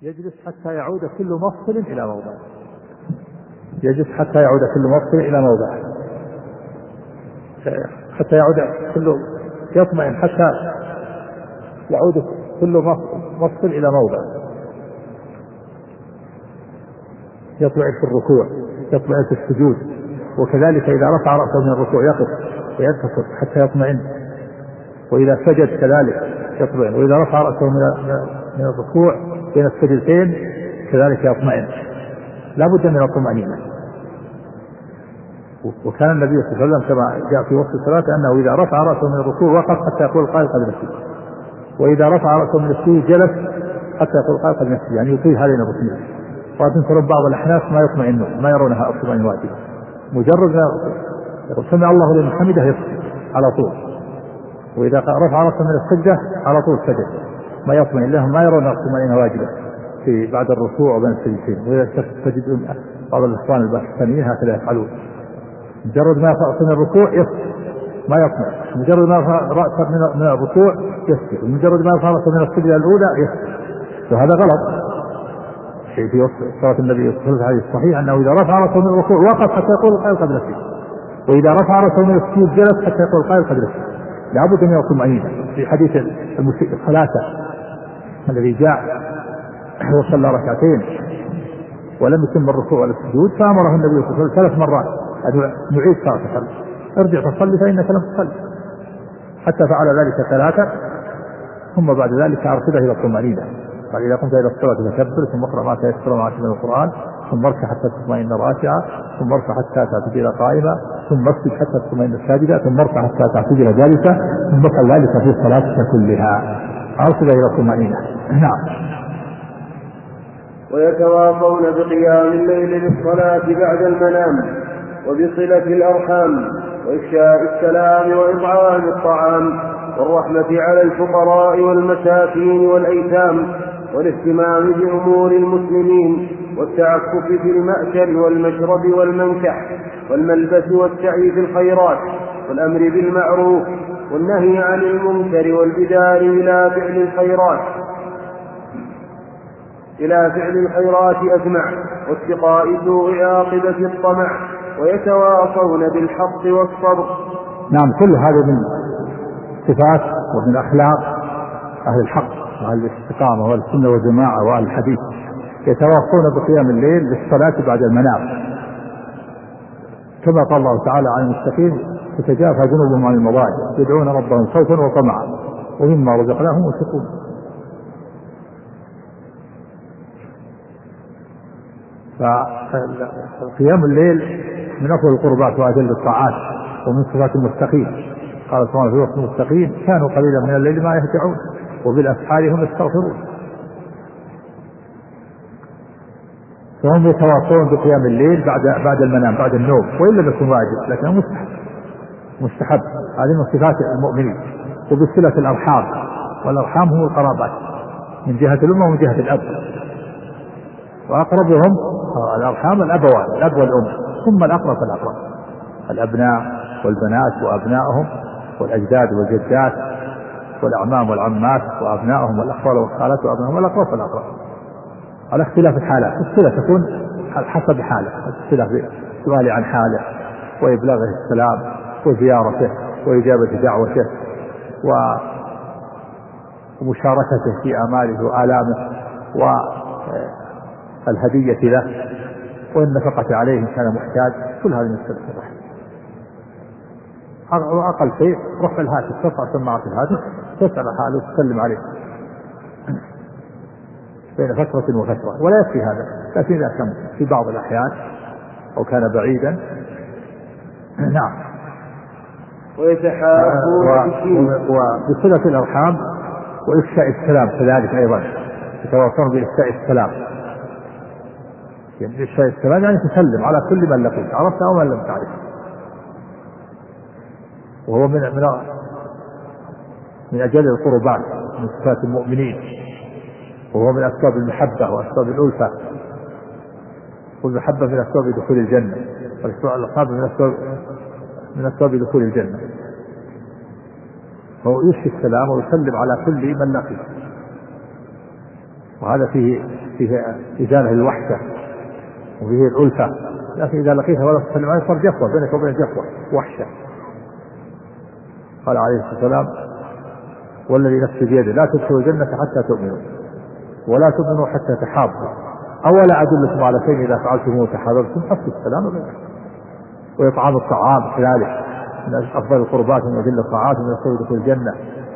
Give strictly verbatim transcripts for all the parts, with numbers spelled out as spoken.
يجلس حتى يعود كل مفصل إلى موضعه. يجلس حتى يعود كل مفصل إلى موضعه، حتى يعود كل يطمئن حتى يعود كل مفصل إلى موضعه. يطمئن في الركوع، يطمئن في السجود، وكذلك إذا رفع رأسه من الركوع يقف وينتصر حتى يطمئن، وإذا سجد كذلك يطمئن، وإذا رفع رأسه من الركوع بين السجدتين كذلك يطمئن. لا بد من الطمأنينة. وكان النبي صلى الله عليه وسلم كما جاء في وصف الصلاة أنه إذا رفع رأسه من الركوع وقف حتى يقول القائل قد نسيت، وإذا رفع رأسه من السجود جلس حتى يقول القائل قد نسيت، يعني يطيل هذه الركوع. وتنكر بعض الأحناف ما يطمئنون، ما يرونها الطمأنينة واجبة، مجرد ما سمع الله لمن حمده يسجد على طول، وإذا رفع رأسه من السجدة على طول سجد، ما يطمئن لهم، ما يرون الطمأنينة واجبة في بعد الركوع وبين السجدتين. وإذا تجدون بعض الإخوان الباكستانيين هكذا يفعلون، مجرد ما يرفع رأسه من الركوع يسجد ما يطمئن، مجرد ما يرفع رأسه من الركوع يسجد، ومجرد ما يرفع رأسه من السجدة الأولى يسجد. وهذا غلط. في وصف صلاة النبي صلى الله عليه وسلم الصحيح أنه إذا رفع رأسه من الركوع وقف حتى يقول القائل قد نسيت، وإذا رفع رأسه من السجود جلس حتى يقول القائل قد نسيت. لا بد من الطمأنينة. في حديث المسيء الصلاة الذي جاء وصلى ركعتين ولم يتم الركوع ولا السجود، فأمره النبي صلى الله عليه وسلم ثلاث مرات أن نعيد صلاة، ارجع فصلي فإنك لم تصلي، حتى فعل ذلك ثلاثة، ثم بعد ذلك أرشده إلى الطمأنينة. قال إذا قمت إلى الصلاة فكبر، ثم اقرأ ما تيسر معك من القرآن، ثم اركع حتى تطمئن راكعا، ثم ارفع حتى تعتدل قائما، ثم اسجد حتى تطمئن ساجدا، ثم ارفع حتى تعتدل جالسا، ثم افعل ذلك في صلاتك كلها. أرشد إلى الطمأنينة. نعم. ويتواصون بقيام الليل للصلاة بعد المنام، وبصلة الأرحام، وإفشاء السلام، وإطعام الطعام، والرحمة على الفقراء والمساكين والأيتام، والاهتمام بأمور المسلمين، والتعفف في المأكل والمشرب والمنكح والملبس، والسعي في الخيرات، والأمر بالمعروف، والنهي عن المنكر، والبدار إلى فعل الخيرات إلى فعل الخيرات أجمع، واتقاء سوء عاقبة الطمع، ويتواصون بالحق والصبر. نعم، كل هذا من صفات ومن أخلاق أهل الحق وأهل الاستقامة والسنة والجماعة وأهل الحديث. يتواصون بقيام الليل للصلاة بعد المنام، كما قال الله تعالى عن المتقين: تتجافى جنوبهم عن المضاجع يدعون ربهم خوفا وطمعا ومما رزقناهم ينفقون. فقيام الليل من أفضل القربات وأجل الطاعات ومن صفات المستقيم. قال سبحانه في وصف المستقيم: كانوا قليلا من الليل ما يهجعون وبالأسحار هم يستغفرون. فهم يتواصلون بقيام الليل بعد بعد المنام، بعد النوم، وإن لم يكن واجب لكنه مستحب مستحب هذه من صفات المؤمنين. وبصلة الأرحام، والأرحام هم القرابات من جهة الأم ومن جهة الأب، وأقربهم الأرحام الأبوان، الأب والأم، ثم الأقرب فالأقرب، الأبناء والبنات وأبنائهم، والأجداد والجدات، والأعمام والعمات وأبنائهم، والأخوال والخالات وأبنائهم، والأقرب فالأقرب، على اختلاف الحالات. الصلة تكون حسب حاله، الصلة بالسؤال عن حاله وإبلاغه السلام وزيارته وإجابة دعوته ومشاركته في آماله وآلامه والهدية له والنفقة عليه إن كان محتاج. كل هذه من صلة الرحم. وأقل شيء رفع الهاتف، ترفع سماعة الهاتف تسأل حاله وتسلم عليه بين فترة وفترة، ولا يكفي هذا، لكن إذا كان في بعض الأحيان أو كان بعيدا. نعم. ويتحابون وبصلة الأرحام وإفشاء السلام كذلك أيضا، يتواصلون بإفشاء السلام. يعني إفشاء السلام يعني تسلم على كل من لقيت، عرفت أو من لم تعرف، وهو من من من أجل القربات من صفات المؤمنين، وهو من أسباب المحبة وأسباب الألفة، والمحبة من أسباب دخول الجنة، والأصحاب من أسباب من أسباب دخول الجنة. فهو يفشي السلام ويسلم على كل من لقي، وهذا فيه فيه إزالة الوحشة وفيه الألفة، لكن إذا لقيتها ولا تسلم عليه صار جفوة بينك وبين جفوة وحشة. قال عليه الصلاة والسلام: والذي نفسي بيده لا تدخلوا الجنة حتى تؤمنوا ولا تؤمنوا حتى تحابوا، أولا أدلكم على شيء إذا فعلتموه وتحاببتم حفظ السلام وبينكم. وإطعام الطعام كذلك من أفضل القربات من أجل الطاعات من يدخل الجنة.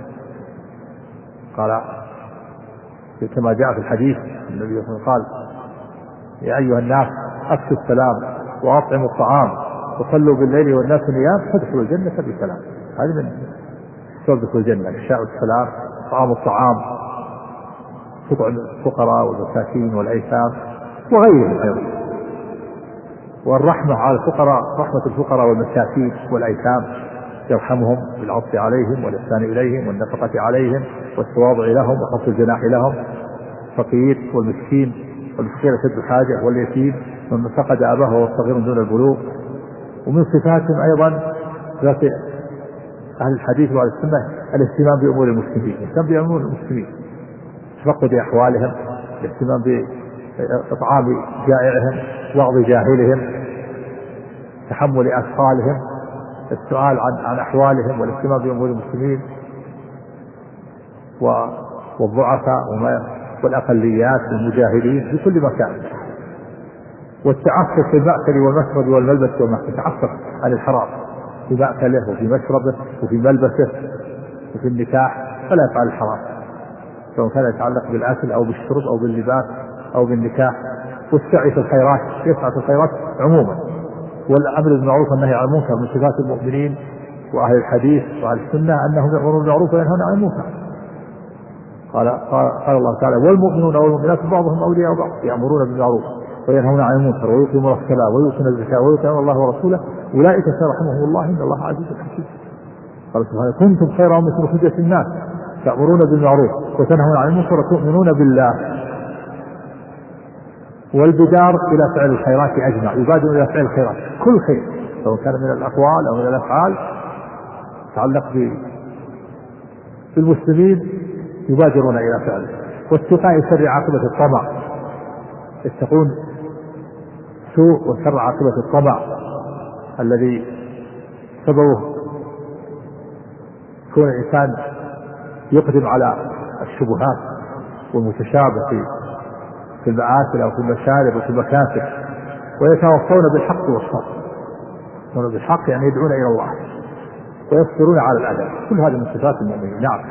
قال كما جاء في الحديث النبي صلى الله عليه وسلم قال: يا أيها الناس أفشوا السلام وأطعموا الطعام وصلوا بالليل والناس نيام تدخلوا الجنة بسلام. هذه من تدخل الجنة: إفشاء السلام، طعام الطعام، تطعم الفقراء والمساكين والأيتام وغيرهم أيضا، والرحمة على الفقراء، رحمة الفقراء والمساكين والأيتام، يرحمهم بالعطف عليهم والإحسان إليهم والنفقة عليهم والتواضع لهم وخفض الجناح لهم، الفقير والمسكين والفقير شد الحاجة واليتيم من فقد أباه وهو صغير دون البلوغ. ومن صفاتهم أيضا ذات أهل الحديث وأهل السنة الاهتمام بأمور المسلمين، الاهتمام بأمور المسلمين، تفقد أحوالهم، الاهتمام بإطعام جائعهم، وعظ جاهلهم، تحمل أثقالهم، السؤال عن عن أحوالهم والاهتمام بأمور المسلمين والضعفاء والأقليات والمجاهدين في كل مكان، والتعفف في المأكل والمشرب والملبس والمحكم، تعفف عن الحرام في مأكله وفي مشربه وفي ملبسه وفي النكاح، فلا يفعل الحرام سواء كان يتعلق بالأكل أو بالشرب أو باللباس أو بالنكاح. والسعي في الخيرات، يسعى في الخيرات عموما، والأمر بالمعروف والنهي عن المنكر من صفات المؤمنين وأهل الحديث وأهل السنة أنهم يأمرون بالمعروف وينهون عن المنكر. قال قال الله تعالى: والمؤمنون والمؤمنات بعضهم أولياء بعض يأمرون بالمعروف وينهون عن المنكر ويقيمون الصلاة ويؤتون الزكاة ويطيعون الله ورسوله أولئك سيرحمهم الله إن الله عزيز حكيم. قال سبحانه: كنتم خير أمة أخرجت للناس تأمرون بالمعروف وتنهون عن المنكر وتؤمنون بالله. والبدار إلى فعل الخيرات أجمع، يبادر إلى فعل الخيرات كل خير سواء كان من الأقوال أو من الأفعال يتعلق بالمسلمين يبادرون إلى فعله. واتقاء شر عاقبة الطمع، يتقون سوء وشر عاقبة الطمع الذي سببه كون الإنسان يقدم على الشبهات والمتشابه في في المآكل أو في المشارب أو في المكاسب، ويتوصون بالحق والصبر. يتوصون بالحق يعني يدعون إلى الله ويصبرون على الأذى، كل هذا من صفات المؤمنين. نعم.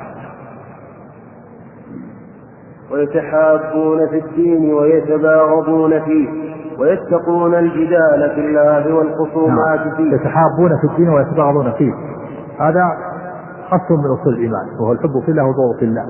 ويتحابون في الدين ويتباغضون فيه ويتقون الجدال في الله والخصومات نعم. فيه. يتحابون في الدين ويتباغضون فيه، هذا أصل من أصول الإيمان، وهو الحب في الله والبغض في الله.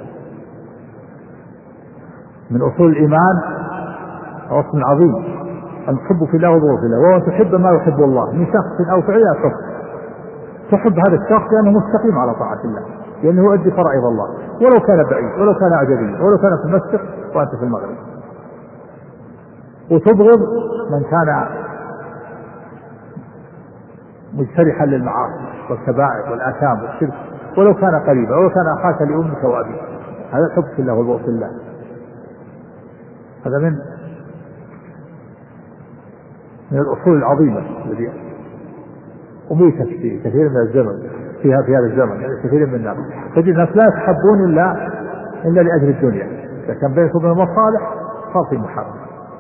من أصول الإيمان أصل عظيم الحب في الله والبغض في الله، وهو تحب ما يحب الله من شخص أو فعل حب. تحب هذا الشخص لأنه مستقيم على طاعة الله، لأنه يؤدي فرائض الله ولو كان بعيد ولو كان أجنبي ولو كان في المشرق وأنت في المغرب. وتبغض من كان مجترحا للمعاصي والكبائر والآثام والشرك ولو كان قريبا ولو كان أخاك لأمك وأبيك. هذا الحب في الله والبغض في الله. هذا من من الأصول العظيمة التي أميتت في كثير من الزمن فيها في هذا الزمن، يعني كثير من الناس تجد الناس لا يحبون إلا إلا لأجل الدنيا. إذا كان بينكم وبين المصالح صار في محبة،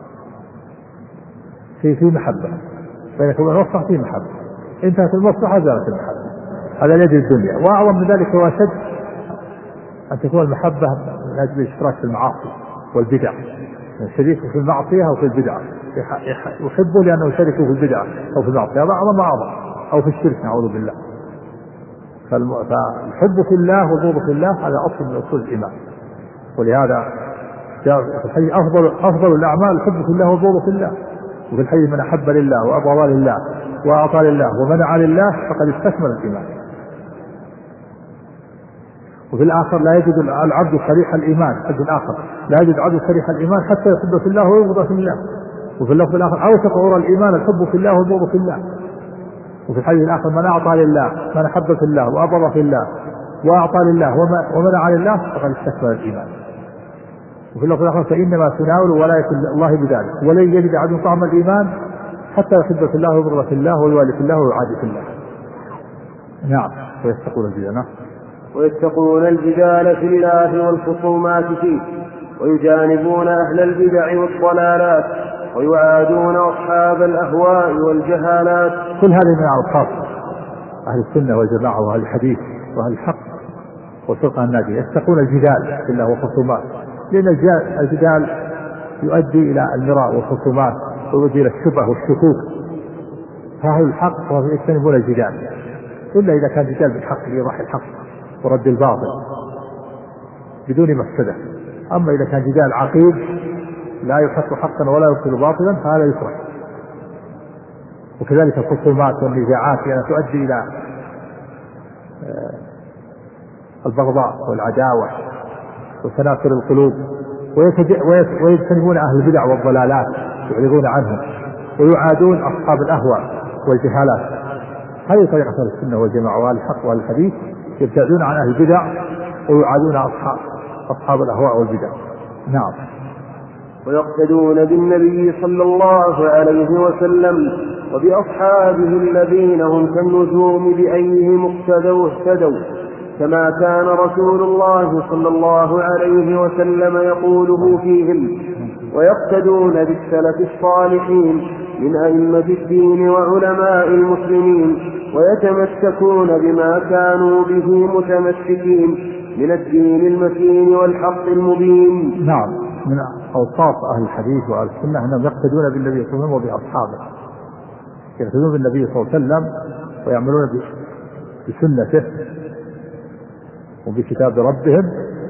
في في محبة بينك وبين المصلحة، في محبة. انتهت المصلحة زالت المحبة، هذا لأجل الدنيا. وأعظم من ذلك وأشد أن تكون المحبة من أجل الاشتراك في المعاصي والبدع، شريكه في المعصية أو في البدعة، يحبه لأنه يشاركه في البدعة أو في المعصية، هذا أعظم أعظم، أو في الشرك نعوذ بالله. فالحب في الله والبغض في الله هذا أصل من أصول الإيمان. ولهذا جاء في الحديث أفضل أفضل الأعمال الحب في الله والبغض في الله. وفي الحديث: من أحب لله وأبغض لله وأعطى لله ومنع لله فقد استكمل الإيمان. وفي الآخر: لا يجد العبد صريح الإيمان، حد الآخر لا يجد العبد صريح الإيمان حتى يحب في الله ويبغض في الله. وفي اللفظ الآخر: أوثق عرى الإيمان الحب في الله والبغض في الله. وفي الحديث الآخر: من أعطى لله، من أحب في الله وأبغض في الله وأعطى لله ومنع لله فقد استكمل الإيمان. وفي اللفظ الآخر فإنما تناول ولاية الله بذلك ولن يجد أحد طعم الإيمان حتى يحب في الله ويبغض في الله ويوالي في الله ويعادي في الله. نعم. ويتقون الجدال ويتقون الجدال في الله والخصومات فيه ويجانبون أهل البدع والضلالات ويعادون أصحاب الأهواء والجهالات. كل هذه من أوصاف أهل السنة والجماعة وأهل الحديث وأهل الحق والفرقة الناجية. يتقون الجدال في الله والخصومات، لأن الجدال يؤدي إلى المراء والخصومات ويؤدي إلى الشبه والشكوك، فأهل الحق يجتنبون الجدال إلا إذا كان جدال بالحق لإيضاح الحق ورد الباطل بدون مفسدة. أما إذا كان جدال عقيد لا يحق حقا ولا يبطل باطلا فهذا يكره. وكذلك الخصومات والنزاعات لأنها تؤدي إلى البغضاء والعداوة وتنافر القلوب، ويجتنبون أهل البدع والضلالات يعرضون عنهم ويعادون أصحاب الأهواء والجهالات. هذه طريقة أهل السنة والجماعة وأهل الحق وأهل الحديث، يبتعدون عن أهل البدع ويعادون أصحاب أصحاب الأهواء والبدع. نعم. ويقتدون بالنبي صلى الله عليه وسلم وبأصحابه الذين هم كالنجوم بأيهم اقتدوا اهتدوا، كما كان رسول الله صلى الله عليه وسلم يقوله فيهم. ويقتدون بالسلف الصالحين من أئمة الدين وعلماء المسلمين ويتمسكون بما كانوا به متمسكين من الدين المتين والحق المبين. نعم. من أوصاف أهل الحديث وأهل السنة أنهم يقتدون بالنبي صلى الله عليه وسلم وبأصحابه، يقتدون بالنبي صلى الله عليه وسلم ويعملون بسنته وبكتاب ربهم،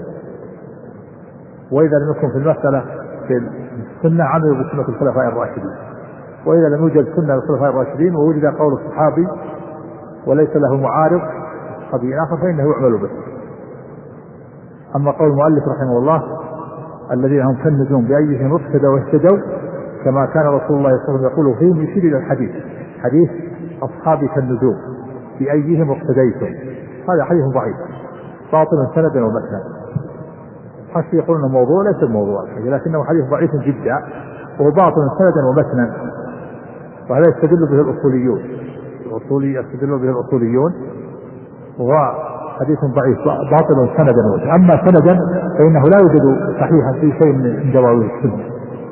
وإذا لم يكن في المسألة في السنة عملوا بسنة الخلفاء الراشدين، وإذا لم يوجد سنة للخلفاء الراشدين ووجد قول الصحابي وليس له معارض صحابي آخر فإنه يعمل به. أما قول المؤلف رحمه الله الذين هم كالنجوم بأيهم اقتدوا واهتدوا، كما كان رسول الله صلى الله عليه وسلم يقول فيهم، يشير إلى الحديث حديث أصحابي كالنجوم بأيهم اقتديتم. هذا حديث ضعيف باطل سندا ومتنا، حتى يقولون موضوع ليس الموضوع، لكنه حديث ضعيف جدا وهو باطل سندا ومتنا، وهذا يستدل به الأصوليون الأصولي يستدل به الأصوليون وهو حديث ضعيف باطل سندا ومتنا. أما سندا فإنه لا يوجد صحيحا في شيء من جواز السنة،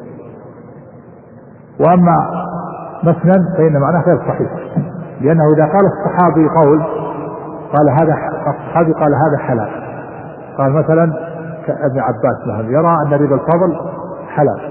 وأما متنا فإن معناه غير صحيح، لأنه إذا قال الصحابي قول قال هذا الصحابي قال هذا حلال، قال مثلا كابن عباس مثلا يرى أن ربا الفضل حلال،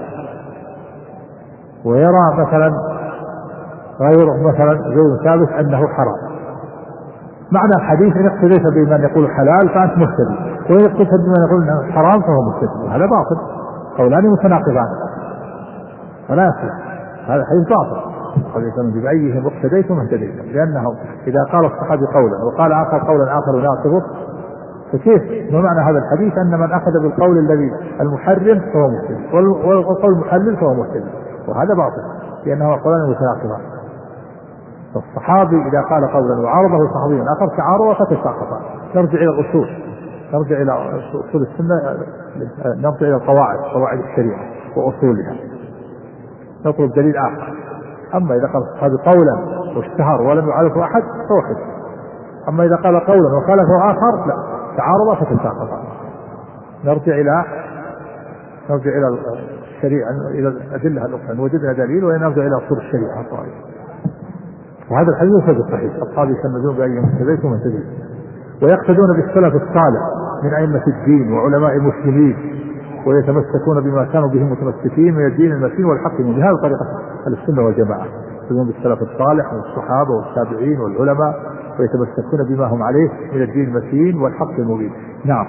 ويرى مثلا غيره مثلا زيد ثابت أنه حرام، معنى الحديث إن اقتديت بمن يقول حلال فأنت مهتدي، وإن اقتديت بمن يقول أنه حرام فهو مهتدي، وهذا باطل، قولان متناقضان ولا يصلح، هذا حديث باطل. قال بأيهم اقتديتم اهتديتم، لأنه إذا قال الصحابي قولا وقال آخر قولا آخر يناقضه فكيف؟ ما معنى هذا الحديث أن من أخذ بالقول الذي المحرم فهو مهتدي والقول المحلل فهو مهتدي، وهذا باطل لأنه قولان متناقضان. فالصحابي إذا قال قولا وعارضه صحابي آخر تعارض فتساقطا. نرجع إلى الأصول، نرجع إلى أصول السنة، نرجع إلى القواعد، قواعد الشريعة وأصولها، نطلب دليل آخر. أما إذا قال الصحابي قولا واشتهر ولم يعرفه أحد فهو حجة، أما إذا قال قولا وخالفه آخر لا، تعارض فتساقطا. نرجع إلى نرجع إلى الشريعة، إلى الأدلة الأخرى، وجدنا دليل ونرجع إلى أصول الشريعة الطائفة. وهذا الحديث ليس صحيح. أصحابي كالنجوم بأيهم اهتديتم اهتديتم. ويقتدون بالسلف الصالح من أئمة الدين وعلماء المسلمين ويتمسكون بما كانوا به متمسكين من الدين المتين والحق المبين. بهذه طريقة السنة والجماعة، يقتدون بالسلف الصالح والصحابة والتابعين والعلماء ويتمسكون بما هم عليه من الدين المتين والحق المبين. نعم.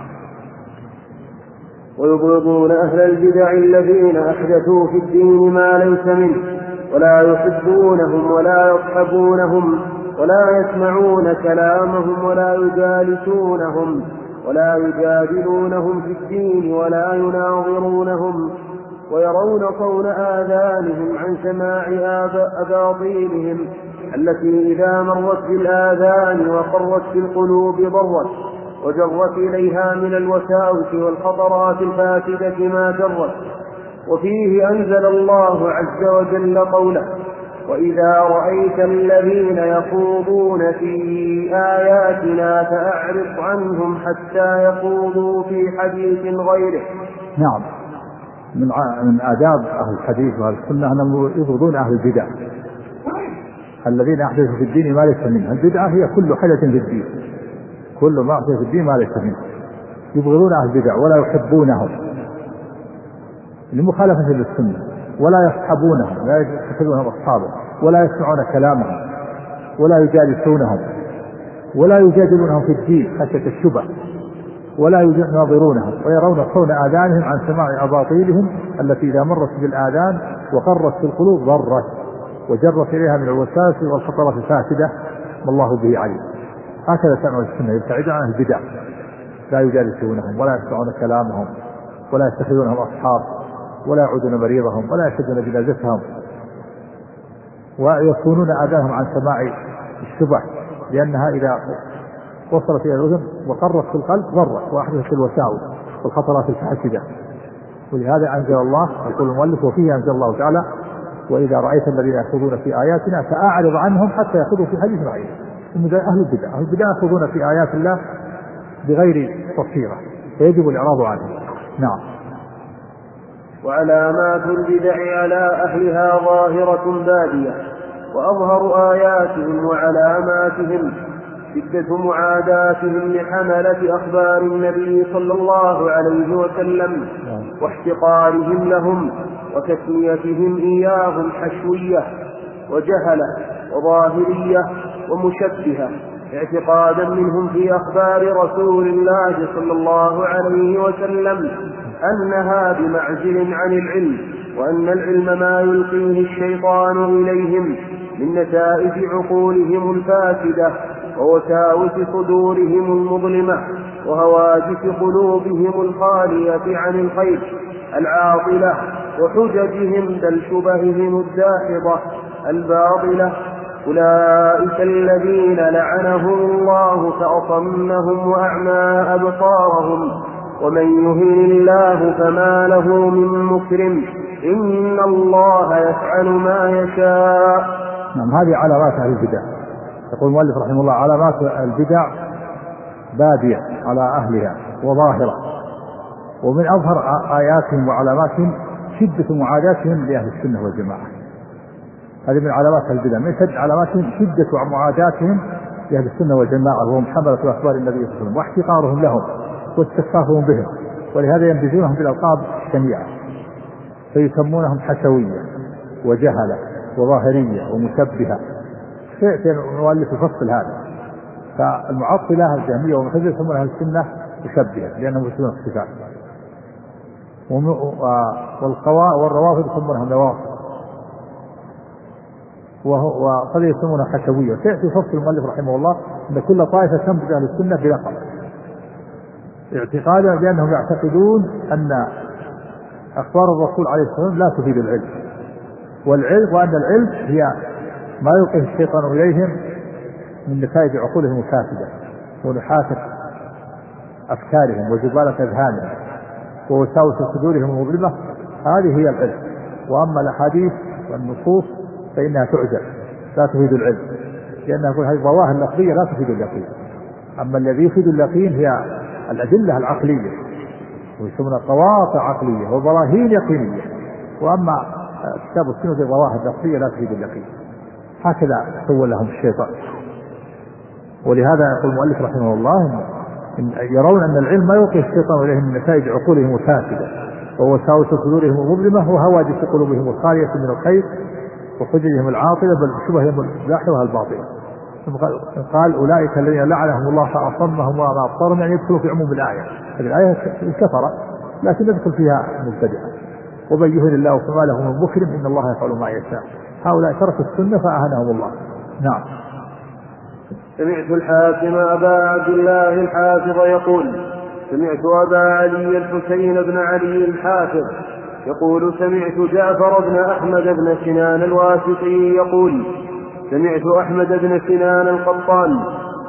ويبغضون أهل البدع الذين أحدثوا في الدين ما ليس منه ولا يحبونهم ولا يصحبونهم ولا يسمعون كلامهم ولا يجالسونهم ولا يجادلونهم في الدين ولا يناظرونهم، ويرون صون آذانهم عن سماع أباطيلهم التي إذا مرت بالآذان وقرت في القلوب ضرت، وجرت إليها من الوساوس والخطرات الفاسدة ما جرت. وفيه أنزل الله عز وجل قوله: وإذا رأيت الذين يخوضون في آياتنا فأعرض عنهم حتى يخوضوا في حديث غيره. نعم، من من آداب أهل الحديث وأهل السنة أنهم يبغضون أهل البدع الذين أحدثوا في الدين ما ليس منه. البدعة هي كل حدث في الدين، كل ما أحدث في الدين ما ليس منه. يبغضون أهل البدع ولا يحبونهم لمخالفة للسنة، ولا يصحبونهم، لا يتخذونهم أصحابا، ولا يسمعون كلامهم، ولا يجالسونهم، ولا يجادلونهم في الدين خشية الشبه، ولا يناظرونهم، ويرون صون آذانهم عن سماع أباطيلهم التي إذا مرت بالآذان وقرت في القلوب ضرت وجرت إليها من الوساوس والخطرات الفاسدة ما الله به عليم. هكذا تعمل السنة، يبتعدون عن البدع، لا يجالسونهم ولا يسمعون كلامهم ولا يتخذونهم أصحاب ولا يعودون مريضهم ولا يشدون جنازتهم، ويصونون آذانهم عن سماع الشبه لأنها إذا وصلت إلى الأذن وقرت في القلب ضرت وأحدثت الوساوس والخطرات الفاسدة. ولهذا أنزل الله، يقول المؤلف: وفيه أنزل الله تعالى: وإذا رأيت الذين يخوضون في آياتنا فأعرض عنهم حتى يخوضوا في حديث غيره. أهل البدع أهل البدع يخوضون في آيات الله بغير بصيرة فيجب الإعراض عنهم. نعم. وعلامات البدع على أهلها ظاهرة بادية، وأظهر آياتهم وعلاماتهم شدة معاداتهم لحملة أخبار النبي صلى الله عليه وسلم واحتقارهم لهم وتسميتهم إياهم حشوية وجهلة وظاهرية ومشبهة، اعتقادا منهم في أخبار رسول الله صلى الله عليه وسلم أنها بمعزل عن العلم، وأن العلم ما يلقيه الشيطان إليهم من نتائج عقولهم الفاسدة ووساوس صدورهم المظلمة وهواجس قلوبهم الخالية عن الخير العاطلة وحججهم بل شبههم الداحضة الباطلة. أولئك الذين لعنهم الله فأصمهم وأعمى أبصارهم، ومن يهن الله فما له من مكرم، إن الله يفعل ما يشاء. نعم، هذه علامات أهل البدع. يقول المؤلف رحمه الله: علامات البدع بادية على أهلها وظاهرة، ومن أظهر آياتهم وعلاماتهم شدة معاداتهم لأهل السنة والجماعة. هذه من علامات البدع، من شد علاماتهم شدة معاداتهم لأهل السنة والجماعة، وهم حملة أخبار النبي صلى الله عليه وسلم واحتقارهم لهم واستخفافهم بهم، ولهذا ينبذونهم بالألقاب الشنيعة فيسمونهم حشوية وجهلة وظاهرية ومشبهة. سيأتي المؤلف يفصل هذا. فالمعطلة الجهمية والمعتزلة يسمون أهل السنة مشبهة لأنهم يثبتون الصفات، والروافض يسمونهم نوافض، وقد يسمونها حشوية. سيأتي يفصل المؤلف رحمه الله أن كل طائفة تنبذ أهل السنة بلقب، اعتقادا بأنهم يعتقدون أن أخبار الرسول عليه الصلاة والسلام لا تفيد العلم، والعلم وأن العلم هي ما يلقيه الشيطان إليهم من نتائج عقولهم الفاسدة ونحاسة أفكارهم وزبالة أذهانهم ووساوس صدورهم المظلمة. هذه هي العلم. وأما الأحاديث والنصوص فإنها تعجل لا تفيد العلم، لأنها هذه الظواهر اللفظية لا تفيد اليقين. أما الذي يفيد اليقين هي الأدلة العقلية، ويسمونها قواطع عقلية وبراهين يقينية. وأما كتاب السنة في ظواهر لفظية لا تفيد اليقين. هكذا سول لهم الشيطان. ولهذا يقول المؤلف رحمه الله: إن يرون أن العلم ما يلقي الشيطان إليهم من نتائج عقولهم الفاسدة ووساوس صدورهم المظلمة وهواجس قلوبهم الخالية من الخير وحججهم العاطلة بل شبههم الزاحفة الباطلة. قال: أولئك الذين لعنهم الله فأصمهم وأعمى أبصارهم، يعني يدخلوا في عموم الآية. هذه الآية كفر لكن يدخل فيها مبتدعة. ومن يهن الله فما له من مكرم، إن الله يفعل ما يشاء. هؤلاء تركوا السنة فأهانهم الله. نعم. سمعت الحاكم أبا عبد الله الحافظ يقول: سمعت أبا علي الحسين بن علي الحافظ يقول: سمعت جعفر بن أحمد بن سنان الواسطي يقول: سمعت أحمد بن سنان القطان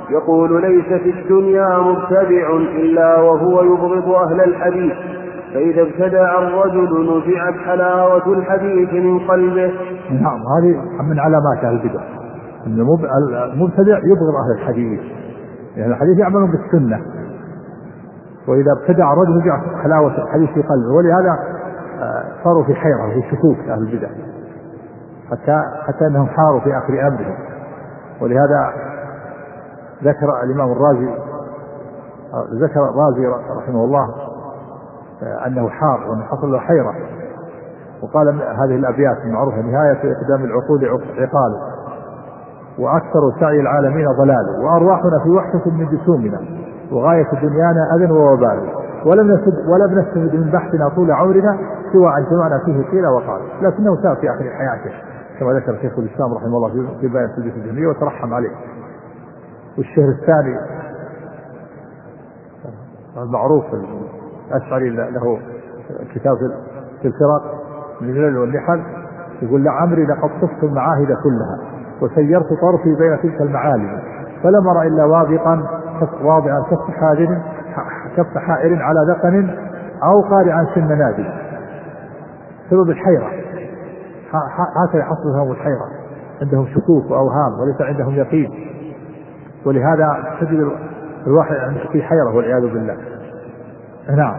يقول ليس في الدنيا مبتدع إلا وهو يبغض أهل الحديث، فإذا ابتدع الرجل نزعت حلاوة الحديث من قلبه. نعم، هذه من علامات أهل البدع، أن المبتدع يبغض أهل الحديث، يعني الحديث يعملون بالسنة، وإذا ابتدع الرجل نزعت حلاوة الحديث في قلبه، ولهذا صاروا في حيرة وفي شكوك أهل البدع، حتى حتى أنهم حاروا في آخر أمرهم. ولهذا ذكر الإمام الرازي ذكر الرازي رحمه الله أنه حار وأنه حصل له حيرة، وقال هذه الأبيات المعروفة: نهاية إقدام العقول عقال، وأكثر سعي العالمين ضلال، وأرواحنا في وحشة من جسومنا، وغاية دنيانا أذى ووبال، ولم نستفد ولم نستفد من بحثنا طول عمرنا سوى أن جمعنا فيه قيل وقال. لكنه سار في آخر حياته كما ذكر شيخ الإسلام رحمه الله في بيان سجود الجميع وترحم عليه. والشهر الثاني المعروف الأشعري له كتاب في الفرق من الليل والنحل، يقول: لعمري لقد طفت المعاهد كلها وسيرت طرفي بين تلك المعالم، فلم أرى إلا واضقا واضعا كف حائر كف حائر على ذقن أو قارعا سن نادي. سبب الحيرة، هكذا يحصل لهم الحيرة، عندهم شكوك وأوهام وليس عندهم يقين، ولهذا تجد الواحد في حيرة والعياذ بالله. نعم.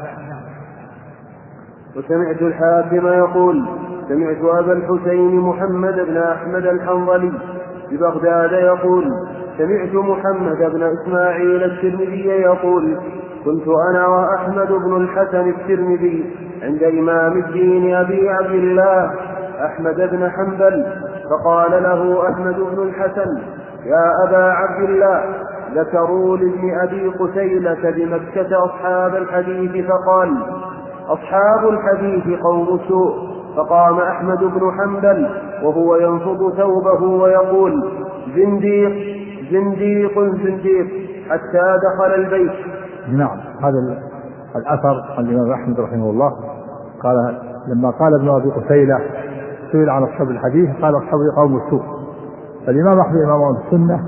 وسمعت الحاكم يقول: سمعت أبا الحسين محمد بن أحمد الحنظلي ببغداد يقول: سمعت محمد بن إسماعيل الترمذي يقول: كنت أنا وأحمد بن الحسن الترمذي عند إمام الدين أبي عبد الله أحمد بن حنبل، فقال له أحمد بن الحسن: يا أبا عبد الله، ذكروا لابن أبي قتيلة بمكة أصحاب الحديث، فقال: أصحاب الحديث قوم سوء. فقام أحمد بن حنبل وهو ينفض ثوبه ويقول: زنديق زنديق زنديق، حتى دخل البيت. نعم، هذا الأثر عن الإمام أحمد رحمه الله قال: لما قال ابن أبي قتيلة سئل عن أصحاب الحديث قال: أصحاب قوم السوء. فالإمام أحمد إمام السنة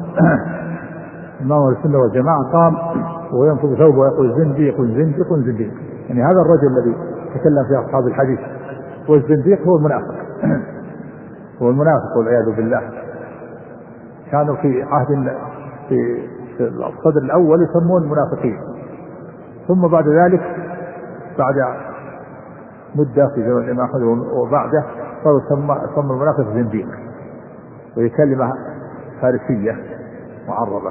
إمام السنة والجماعة قام وينفض ثوبه ويقول: زنديق زنديق زنديق، يعني هذا الرجل الذي تكلم في أصحاب الحديث. والزنديق هو المنافق هو المنافق والعياذ بالله. كانوا في عهد في الصدر الأول يسمون المنافقين، ثم بعد ذلك بعد مدة في زمن الإمام أحمد وبعده صاروا يسمى المنافق زنديق، وهي كلمة فارسية معربة.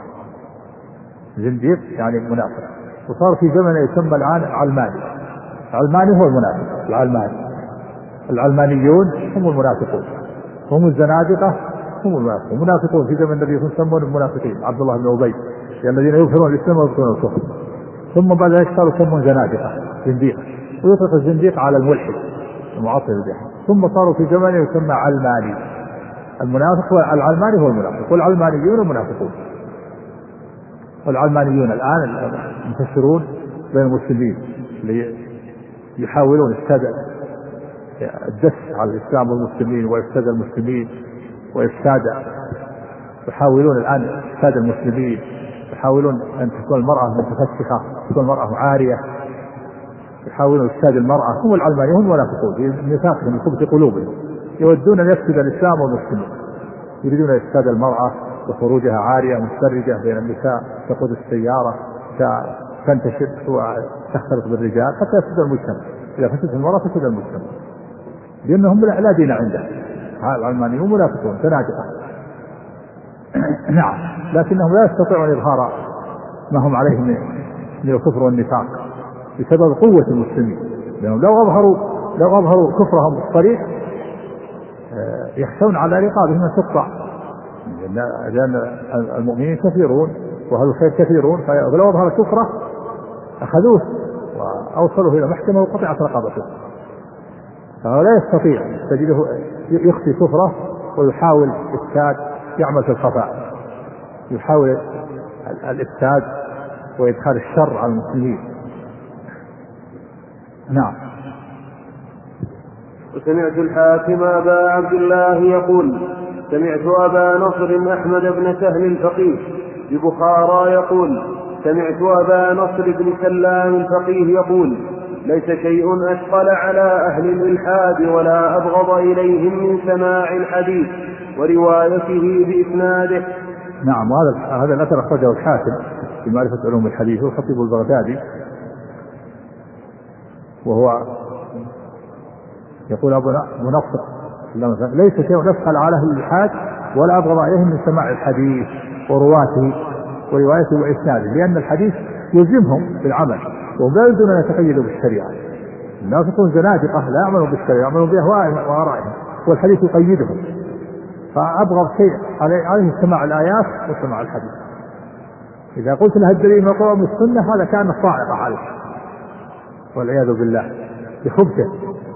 زنديق يعني منافق. وصار في زمن يسمى الآن علماني. العلماني هو المنافق. العلماني العلمانيون هم المنافقون، هم الزنادقة هم المنافقون. المنافقون في زمن النبي يسمون المنافقين عبد الله بن أبي الذين يظهرون الإسلام ويبطنون الكفر، ثم بعد ذلك صاروا يسمون زنادقة زنديق، ويطلق الزنديق على الملحد المعطل الجهل. ثم صاروا في زمن يسمى علماني. المنافق والعلماني هو المنافق، والعلمانيون المنافقون. والعلمانيون الآن منتشرون بين المسلمين اللي يحاولون إفساد الدس على الإسلام والمسلمين وإفساد المسلمين وإفساد يحاولون الآن إفساد المسلمين، يحاولون أن تكون المرأة متفسخة، تكون المرأة عارية، يحاولون إفساد المرأة. هم العلمانيون هم المنافقون في نفاقهم في قلوبهم، يودون أن يفسد الإسلام والمسلمين، يريدون إفساد المرأة وخروجها عارية متسرجة بين النساء، تقود السيارة، تنتشر وتختلط بالرجال حتى يفسد المجتمع. إذا فسد المرأة فسد المجتمع، لأنهم لا دين عندهم. العلمانيون منافقون زنادقة. نعم، لكنهم لا يستطيعون إظهار ما هم عليه من الكفر والنفاق بسبب قوة المسلمين، لأنهم لو أظهروا لو أظهروا كفرهم الصريح يخشون على رقابهم أن تقطع، لأن المؤمنين كثيرون وأهل الخير كثيرون، فلو أظهر كفره أخذوه وأوصلوا إلى محكمة وقطعت رقابته. فهو لا يستطيع، تجده يخفي كفره ويحاول إفساد، يعمل في الخفاء، يحاول الإفساد وإدخال الشر على المسلمين. نعم. وسمعت الحاكم أبا عبد الله يقول: سمعت أبا نصر أحمد بن سهل الفقيه ببخارى يقول: سمعت أبا نصر بن سلام الفقيه يقول: ليس شيء أثقل على أهل الإلحاد ولا أبغض إليهم من سماع الحديث وروايته بإسناده. نعم. وهذا هذا الأثر أخرجه الحاكم في معرفة علوم الحديث والخطيب البغدادي، وهو يقول أبو نصر: ليس شيء أثقل على أهل الإلحاد ولا أبغض إليهم من سماع الحديث ورواته وروايته وإسناده، لأن الحديث يلزمهم بالعمل وهم لا يريدون أن يتقيدوا بالشريعة. الناس يكون زنادقة لا يعملون بالشريعة، يعملون بأهوائهم وآرائهم، والحديث يقيدهم. فأبغض شيء عليه سماع الآيات وسماع الحديث. إذا قلت له الدليل مقروء من السنة هذا كان صاعقة عليه والعياذ بالله بخبثه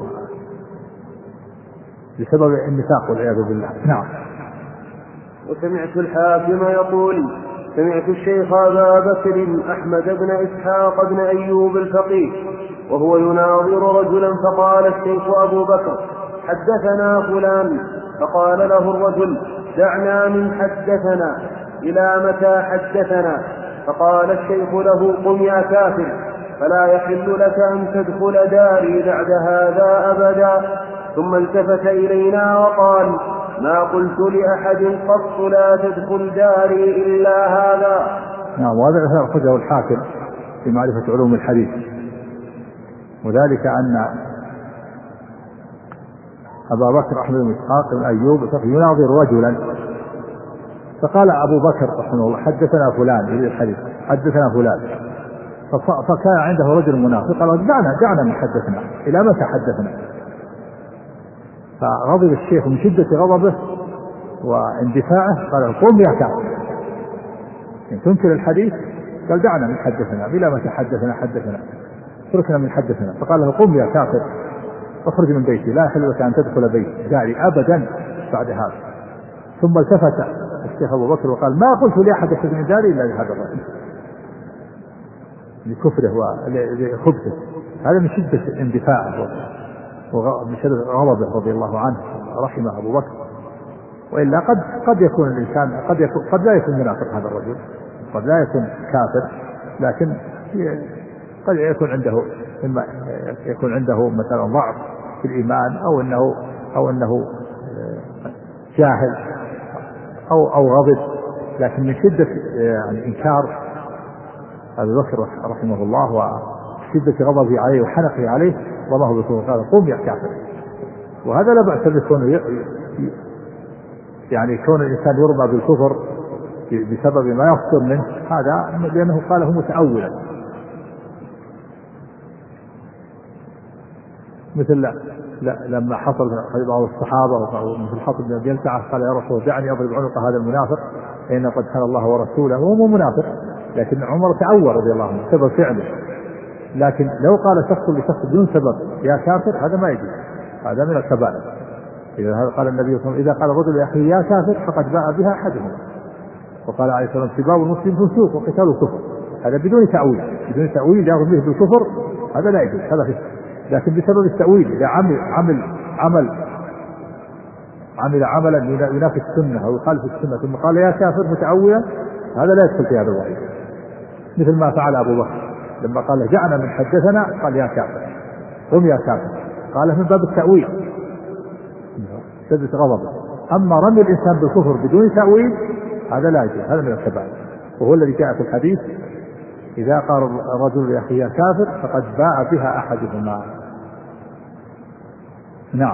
بسبب النفاق والعياذ بالله. نعم. وسمعت الحاكم يقول: سمعت الشيخ أبا بكر أحمد بن إسحاق بن أيوب الفقيه وهو يناظر رجلا، فقال الشيخ أبو بكر: حدثنا فلان. فقال له الرجل: دعنا من حدثنا، إلى متى حدثنا؟ فقال الشيخ له: قم يا كافر، فلا يحل لك أن تدخل داري بعد هذا أبدا. ثم التفت إلينا وقال: ما قلت لأحد قط لا تدخل داري إلا هذا. نعم. وهذا الأثر أخرجه الحاكم في معرفة علوم الحديث، وذلك أن أبا بكر أحمد بن إسحاق بن أيوب يناظر رجلا، فقال أبو بكر رحمه الله: حدثنا فلان، يريد الحديث، حدثنا فلان. فكان عنده رجل منافق قال: دعنا دعنا من حدثنا، إلى متى حدثنا؟ فغضب الشيخ من شدة غضبه واندفاعه قال: قم يا كافر، إن تنكر الحديث قال: دعنا من حدثنا، إلى متى حدثنا حدثنا اتركنا من حدثنا. فقال له: قم يا كافر، اخرج من بيتي، لا يحل لك أن تدخل بيتي داري أبدا بعد هذا. ثم التفت الشيخ أبو بكر وقال: ما قلت لأحد يخرج من داري إلا لهذا الرجل، لكفره وخبثه. هذا من شدة اندفاعه ومن شدة غضبه رضي الله عنه رحمه أبو بكر. وإلا قد قد يكون الإنسان قد يكون قد لا يكون منافق هذا الرجل، قد لا يكون كافر، لكن قد يكون عنده إما يكون عنده مثلا ضعف في الإيمان، أو أنه أو أنه جاهل أو أو غضب. لكن من شدة يعني إنكار أبي بكر رحمه الله وشدة غضبه عليه وحنقه عليه رماه بالكفر، قال: قم يا كافر. وهذا لا بأس بكونه يعني كون الإنسان يرمى بالكفر بسبب ما يصدر منه، هذا لأنه قاله متأولا، مثل لا لا لما حصل بعض الصحابة مثل الحاطب بن أبي بلتعة قال: يا رسول الله دعني أضرب عنق هذا المنافق إن قد خان الله ورسوله، وهو منافق. لكن عمر تأول رضي الله عنه سبب فعله. لكن لو قال شخص لشخص بدون سبب يا كافر هذا ما يجوز، هذا من الكبائر. إذا قال النبي صلى الله عليه وسلم: إذا قال الرجل لأخيه يا كافر فقد باء بها أحدهما. وقال عليه الصلاة والسلام: سباب المسلم فسوق وقتاله كفر. هذا بدون تأويل، بدون تأويل يأخذ به بالكفر، هذا لا يجوز، هذا فسق. لكن بسبب التأويل إذا عمل عمل عمل عمل عملا ينافي السنة أو يخالف السنة ثم قال يا كافر متأولا، هذا لا يدخل في هذا الوعيد، مثل ما فعل أبو بكر لما قال: جعنا من حدثنا، قال: يا كافر، قم يا كافر. قال من باب التأويل شدة غضبه. أما رمي الإنسان بالكفر بدون تأويل هذا لا يجوز، هذا من الكبائر، وهو الذي جاء في الحديث: إذا قال الرجل يا أخي يا كافر فقد باء بها أحدهما. نعم.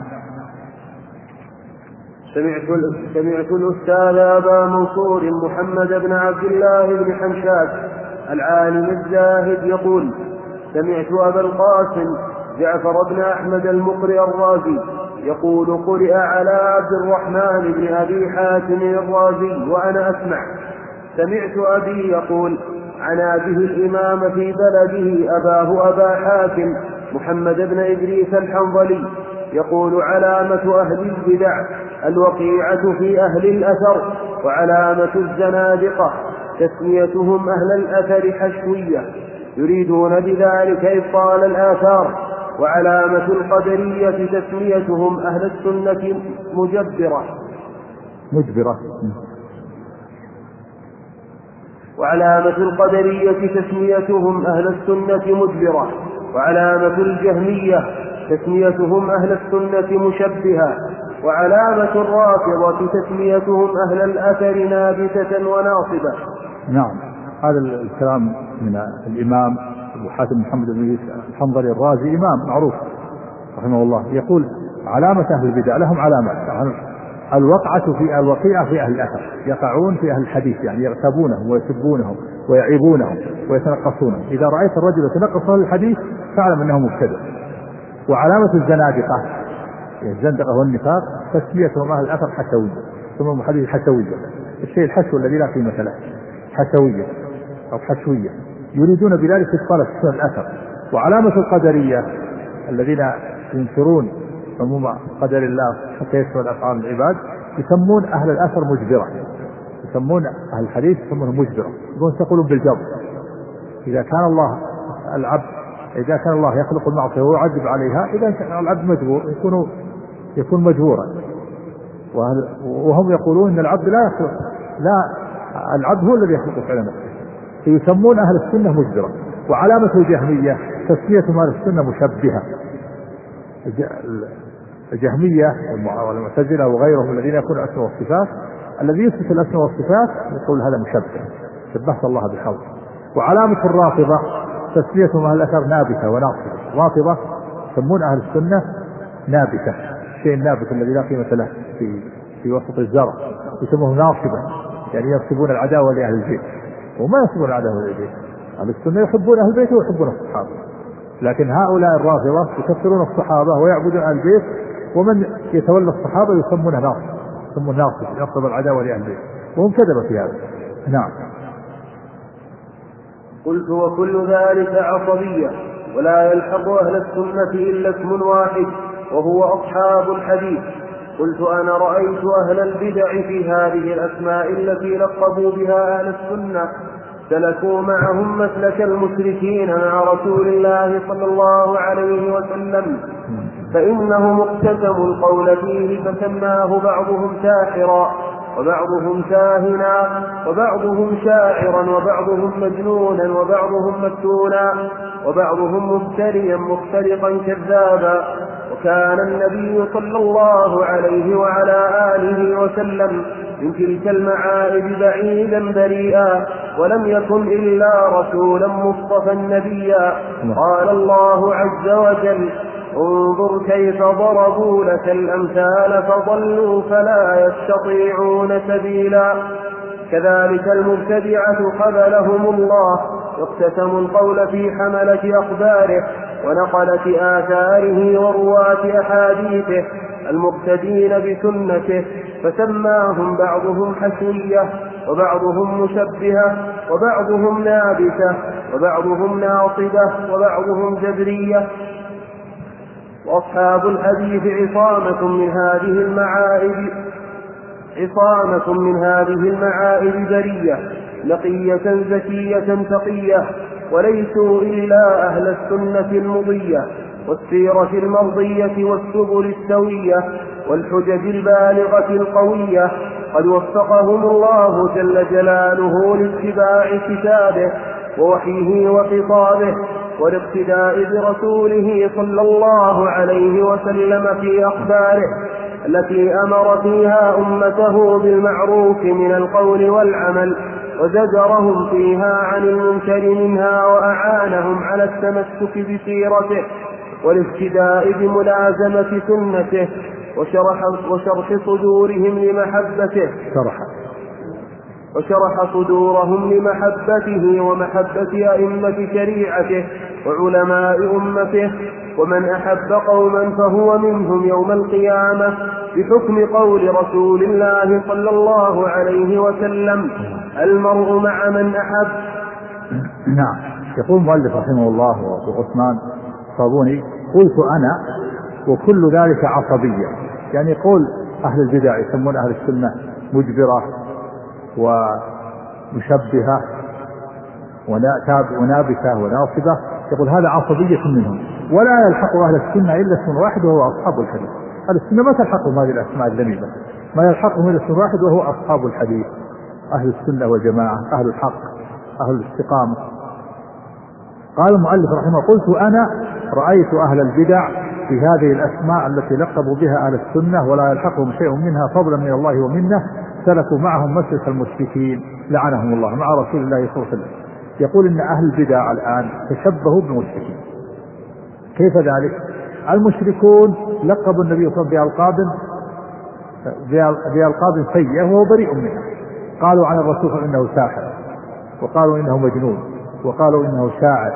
سمعت سمعت الأستاذ أبا منصور محمد بن عبد الله بن حمشاد العالم الزاهد يقول: سمعت أبا القاسم جعفر بن أحمد المقرئ الرازي يقول: قرئ على عبد الرحمن بن أبي حاتم الرازي وأنا أسمع. سمعت أبي يقول: عنا به الإمام في بلده أباه أبا حاتم محمد بن إدريس الحنظلي يقول: علامة أهل البدع الوقيعة في أهل الأثر، وعلامة الزنادقة تسميتهم أهل الأثر حشوية يريدون بذلك إبطال الآثار، وعلامة القدرية تسميتهم أهل السنة مجبرة مجبرة وعلامة القدرية تسميتهم أهل السنة مدبرة، وعلامة الجهمية تسميتهم أهل السنة مشبهة، وعلامة الرافضة تسميتهم أهل الأثر نابتة وناصبة. نعم، هذا الكلام من الإمام أبو حاتم محمد بن الحنظلي الرازي، إمام معروف رحمه الله، يقول علامة أهل البدع لهم علامات: الوقعة في الوقيعة في أهل الأثر، يقعون في أهل الحديث، يعني يغتابونهم ويسبونهم ويعيبونهم ويتنقصونهم. إذا رأيت الرجل يتنقص أهل الحديث فاعلم أنه مبتدع. وعلامة الزنادقة الزندقة والنفاق تسميتهم أهل الأثر حشوية، ثم حديث حشوية، الشيء الحشو الذي لا قيمة له، حشوية أو حشوية، يريدون بذلك إبطال السنة الأثر. وعلامة القدرية الذين ينكرون عموم قدر الله حتى يشمل أفعال العباد يسمون أهل الأثر مجبرة، يسمون أهل الحديث يسمونهم مجبرة، يقولون تقولون بالجبر. إذا كان الله العبد إذا كان الله يخلق المعصية ويعذب عليها، إذا كان العبد مجبور يكون يكون مجبورا. وهم يقولون إن العبد لا يخلق، لا، العبد هو الذي يخلق فعل نفسه، فيسمون أهل السنة مجبرة. وعلامة الجهمية تسميتهم أهل السنة مشبهة. الجهمية والمعتزلة وغيرهم الذين يقولون الأسماء والصفات، الذي يثبت الأسماء والصفات يقول هذا مشبه، شبهت الله بالخلق. وعلامة الرافضة تسميتهم أهل الأثر نابتة وناصبة. رافضة يسمون أهل السنة نابتة، الشيء النابت الذي لا قيمة له في في وسط الزرع، يسموه ناصبة، يعني ينصبون العداوة لأهل البيت، وما ينصبون العداوة لأهل البيت. أهل السنة يحبون أهل البيت ويحبون الصحابة، لكن هؤلاء الرافضة يكفرون الصحابة ويعبدون أهل البيت، ومن يتولى الصحابة يسمونه ناصب، يسمونه ناصب ينصب العداوة لأهل البيت، وهم كذبوا في هذا. نعم. قلت: وكل ذلك عصبية، ولا يلحق أهل السنة إلا اسم واحد وهو أصحاب الحديث. قلت: أنا رأيت أهل البدع في هذه الأسماء التي لقبوا بها أهل السنة سلكوا معهم مسلك المشركين مع رسول الله صلى الله عليه وسلم، فإنهم اقتسموا القول فيه فسماه بعضهم ساحرا، وبعضهم ساهنا، وبعضهم شاعرا، وبعضهم مجنونا، وبعضهم مفتونا، وبعضهم مفتريا مختلقا كذابا. وكان النبي صلى الله عليه وعلى آله وسلم من تلك المعائب بعيدا بريئا، ولم يكن إلا رسولا مصطفى نبيا. قال الله عز وجل: انظر كيف ضربوا لك الأمثال فضلوا فلا يستطيعون سبيلا. كذلك المبتدعة قبلهم الله اقتسموا القول في حملة أخباره ونقلة آثاره ورواة أحاديثه المقتدين بسنته، فسماهم بعضهم حشوية، وبعضهم مشبهة، وبعضهم نابتة، وبعضهم ناصبة، وبعضهم جبرية. وأصحاب الحديث عصامة من هذه المعائب عصامة من هذه المعائب برية نقية زكية تقية، وليسوا إلا أهل السنة المضية والسيرة المرضية والسبل السوية والحجج البالغة القوية. قد وفقهم الله جل جلاله لاتباع كتابه ووحيه وخطابه والاقتداء برسوله صلى الله عليه وسلم في أخباره التي أمر فيها أمته بالمعروف من القول والعمل، وزجرهم فيها عن المنكر منها، وأعانهم على التمسك بسيرته والاهتداء بملازمة سنته، وشرح, وشرح صدورهم لمحبته شرح وشرح صدورهم لمحبته ومحبة أئمة شريعته وعلماء أمته. ومن أحب قوما فهو منهم يوم القيامة بحكم قول رسول الله صلى الله عليه وسلم: المرء مع من أحب. نعم. يقول المؤلف رحمه الله وأبو عثمان الصابوني: قلت أنا وكل ذلك عصبية، يعني يقول أهل البدع يسمون أهل السنة مجبرة ومشبهة ونابتة وناصبة، يقول هذا عصبية منهم، ولا يلحق أهل السنة إلا اسم واحد وهو أصحاب الحديث. أهل السنة ما تلحقهم هذه الأسماء الذميمة، ما يلحقهم إلا اسم واحد وهو أصحاب الحديث، أهل السنة والجماعة، أهل الحق، أهل الاستقامة. قال المؤلف رحمه: قلت أنا رأيت أهل البدع في هذه الأسماء التي لقبوا بها أهل السنة ولا يلحقهم شيء منها فضلا من الله ومنه سلكوا معهم مسلك المشركين لعنهم الله مع رسول الله صلى الله عليه وسلم. يقول إن أهل البدع الآن تشبهوا بالمشركين. كيف ذلك؟ المشركون لقبوا النبي صلى الله عليه وسلم بألقاب بألقاب سيئة وهو بريء منها. قالوا عن الرسول إنه ساحر، وقالوا إنه مجنون، وقالوا إنه شاعر،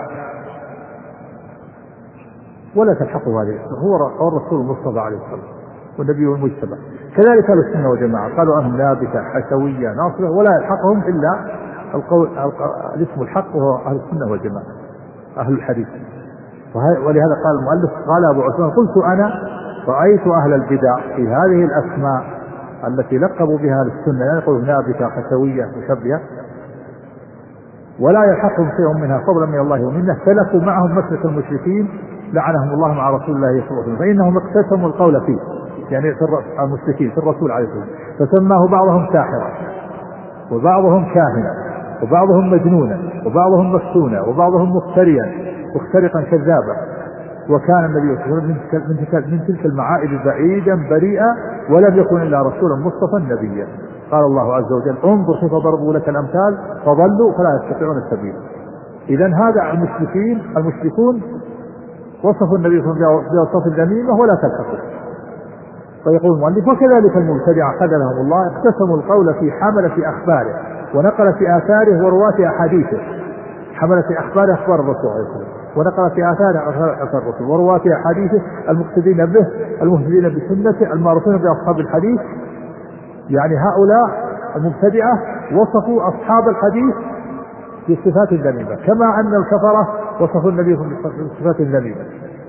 ولا تلحقوا هذه. هو الرسول المصطفى عليه الصلاة والسلام والنبي المجتبى. كذلك أهل السنة والجماعة قالوا أنهم نابتة حشوية ناصرة، ولا يلحقهم إلا القول الاسم الحق وهو أهل السنة والجماعة أهل الحديث. ولهذا قال المؤلف: قال أبو عثمان: قلت أنا رأيت أهل البدع في هذه الأسماء التي لقبوا بها أهل السنة، يعني يقولون نابتة حشوية مشبهة ولا يلحقهم شيء منها فضلا من الله ومنه سلكوا معهم مسلك المشركين لعنهم الله مع رسول الله صلى الله عليه وسلم، فإنهم اقتسموا القول فيه، يعني في المشركين في الرسول عليه الصلاة والسلام، فسماه بعضهم ساحرا وبعضهم كاهنا وبعضهم مجنونا وبعضهم مفتونا وبعضهم مفتريا مخترقا كذابا. وكان النبي صلى الله عليه وسلم من تلك المعائب بعيدا بريئا ولم يكن إلا رسولا مصطفى نبيا. قال الله عز وجل: انظر كيف ضربوا لك الأمثال فضلوا فلا يستطيعون السبيل. إذن هذا المشركين المشركون وصفوا النبي صلى الله عليه وسلم بوصف الذميمة ولا تلحقوا. فيقول المؤلف: وكذلك المبتدعة خذلهم الله اقتسموا القول في حملة أخباره ونقل في آثاره ورواة أحاديثه. حملة أخبار أخبار الرسول عليه الصلاة والسلام، ونقل في آثاره أخبار الرسول ورواة أحاديثه المقتدين به المهتدين بسنته المعروفين بأصحاب الحديث. يعني هؤلاء المبتدعة وصفوا أصحاب الحديث بصفات ذميمة، كما أن الكفرة وصفوا النبي بصفات ذميمة،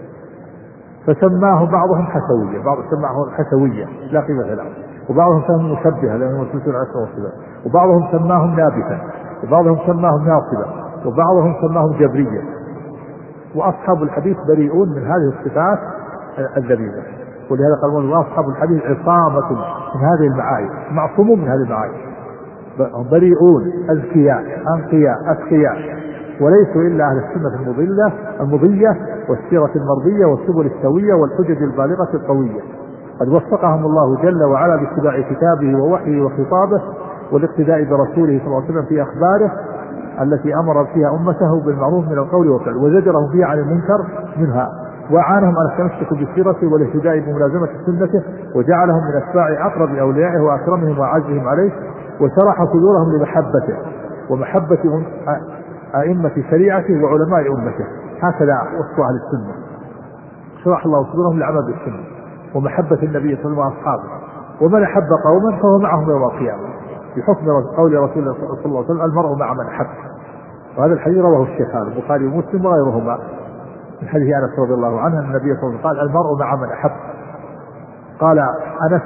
فسماه بعضهم حسوية، بعض سماه حسوية لا قيمة له، وبعضهم سماه مشبهة لأنهم يثبتون العصر والصفات، وبعضهم سماهم نابتا، وبعضهم سماهم ناصبة، وبعضهم سماهم جبرية. وأصحاب الحديث بريئون من هذه الصفات الذميمة. ولهذا قالوا أصحاب الحديث عصامة من هذه المعايب، معصومون من هذه المعايب، بريئون أذكياء أنقياء أتقياء، وليسوا إلا أهل السنة المضلة المضية والسيرة المرضية والسبل السوية والحجج البالغة القوية. قد وفقهم الله جل وعلا باتباع كتابه ووحيه وخطابه والاقتداء برسوله صلى الله عليه وسلم في أخباره التي أمر فيها أمته بالمعروف من القول والفعل وزجرهم فيها عن المنكر منها، وعانهم على التمسك بسيرته والاهتداء بملازمة سنته، وجعلهم من أتباع أقرب أوليائه وأكرمهم وأعزهم عليه، وشرح صدورهم لمحبته ومحبة أئمة شريعته وعلماء أمته. هكذا وصف أهل السنة، شرح الله صدورهم لعمل بالسنة ومحبة النبي صلى الله عليه وسلم وأصحابه. ومن أحب قوما فهو معهم يوم القيامة، بحكم قول رسول الله صلى الله عليه وسلم: المرء مع من أحب. وهذا الحديث رواه الشيخان البخاري ومسلم وغيرهما من حديث أنس رضي الله عنه أن النبي صلى الله عليه وسلم قال: المرء مع من أحب. قال أنس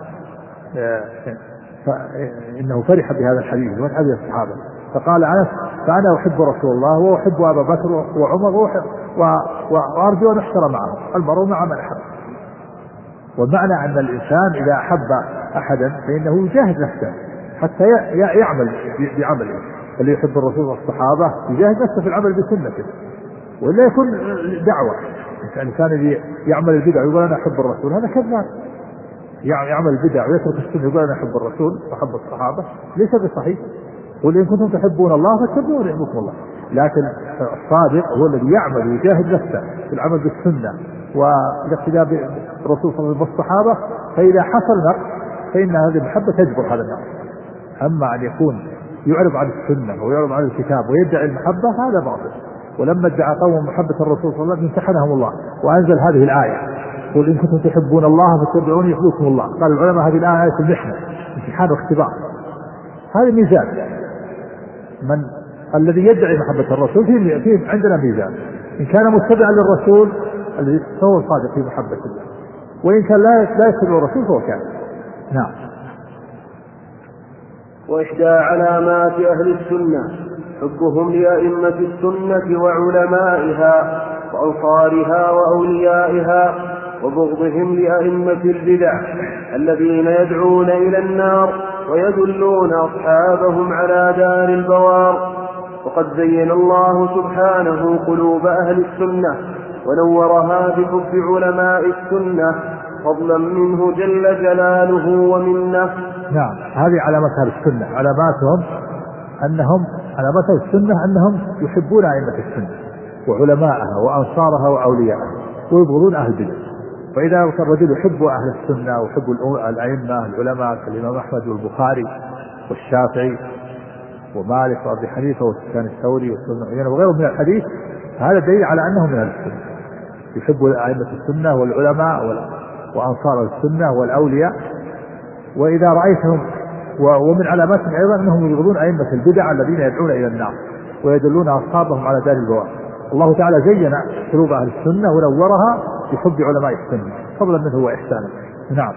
إنه فرح بهذا الحديث من حديث الصحابة، فقال أنس: فأنا أحب رسول الله وأحب أبا بكر وعمر وأرجو أن أحشر معه. المرء مع من أحب. والمعنى أن الإنسان إذا أحب أحدا فإنه يجاهد نفسه حتى يعمل بعمله. اللي يحب الرسول والصحابة يجاهد نفسه في العمل بسنته، ولا يكون دعوة. الإنسان الذي يعمل البدع يقول أنا أحب الرسول هذا كذاب، يعمل البدع ويترك السنة يقول أنا أحب الرسول وأحب الصحابة، ليس بصحيح. قل إن كنتم تحبون الله فاتبعوني يحببكم الله. لكن الصادق هو الذي يعمل ويجاهد نفسه في العمل بالسنة والاقتداء بالرسول صلى الله عليه وسلم والصحابة، فإذا حصل نقص فإن هذه المحبة تجبر هذا النقص. أما أن يكون يعرض عن السنة ويعرض عن الكتاب ويدعي المحبة هذا باطل. ولما ادعى قوم محبة الرسول صلى الله عليه وسلم امتحنهم الله وأنزل هذه الآية: قل إن كنتم تحبون الله فاتبعوني يحببكم الله. قال العلماء هذه الآية آية المحنة، امتحان واختبار. هذا ميزان، من الذي يدعي محبة الرسول فيه, فيه عندنا ميزان. إن كان متبعا للرسول الذي فهو صادق في محبة الله، وإن كان لا لا يتبع الرسول فهو كافر. نعم. وإحدى علامات أهل السنة حبهم لأئمة السنة وعلمائها وأنصارها وأوليائها، وبغضهم لأئمة البدع الذين يدعون إلى النار ويدلون أصحابهم على دار البوار. وقد زين الله سبحانه قلوب أهل السنة ونورها بحب علماء السنة فضلا منه جل جلاله ومنه. نعم، هذه علامات أهل السنة، علاماتهم أنهم علامات أهل السنة أنهم يحبون أئمة السنة وعلماءها وأنصارها وأولياءها ويبغضون أهل البدع. فإذا الرجل يحب أهل السنة ويحب الأئمة العلماء كالإمام أحمد والبخاري والشافعي ومالك وأبي حنيفة والسفيان الثوري وغيرهم من الحديث، هذا دليل على أنهم من أهل السنة، يحب أئمة السنة والعلماء وأنصار السنة والأولياء. وإذا رأيتهم ومن علاماتهم أيضا أنهم يبغضون أئمة البدع الذين يدعون إلى النار ويدلون أصحابهم على دار البوار. الله تعالى زين قلوب أهل السنة ونورها بحب علماء السنة فضلا منه وإحسانا. نعم.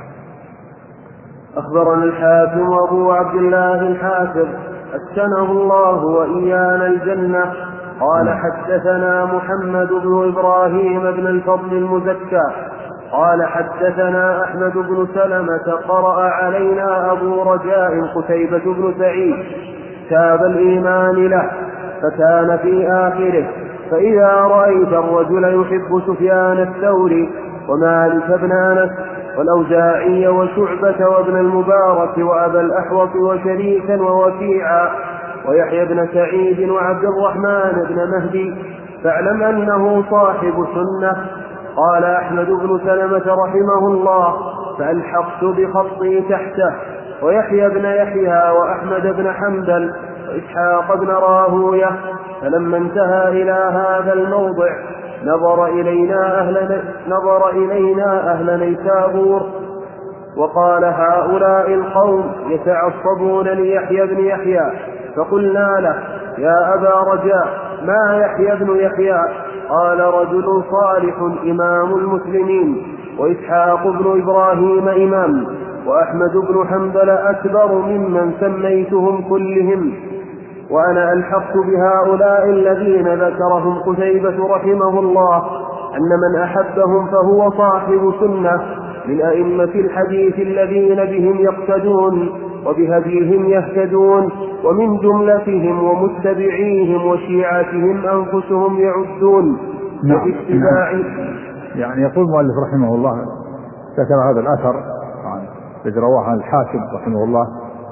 أخبرنا الحاكم أبو عبد الله الحافظ أسكنه الله وإيانا الجنة قال حدثنا محمد بن إبراهيم بن الفضل المزكى قال حدثنا أحمد بن سلمة قرأ علينا أبو رجاء قتيبة بن سعيد كتاب الإيمان له فكان في آخره فإذا رأيت الرجل يحب سفيان الثوري ومالك بن أنس والأوزاعي وشعبة وابن المبارك وأبا الأحوص وشريكا ووكيعا ويحيى بن سعيد وعبد الرحمن بن مهدي فاعلم أنه صاحب سنة. قال أحمد بن سلمة رحمه الله فألحقت بخطي تحته ويحيى بن يحيى وأحمد بن حنبل وإسحاق بن راهوية. فلما انتهى إلى هذا الموضع نظر إلينا أهل, نظر إلينا أهل نيسابور وقال هؤلاء القوم يتعصبون ليحيى بن يحيى. فقلنا له يا أبا رجاء ما يحيى بن يحيى؟ قال رجل صالح إمام المسلمين وإسحاق بن إبراهيم إمام وأحمد بن حنبل أكبر ممن سميتهم كلهم. وأنا ألحقت بهؤلاء الذين ذكرهم قتيبة رحمه الله أن من أحبهم فهو صاحب سنة من أئمة الحديث الذين بهم يقتدون وبهديهم يهتدون ومن جملتهم ومتبعيهم وشيعتهم أنفسهم يعدون. نعم. يعني يقول المؤلف رحمه الله ذكر هذا الأثر الذي رواه عن الحاكم رحمه الله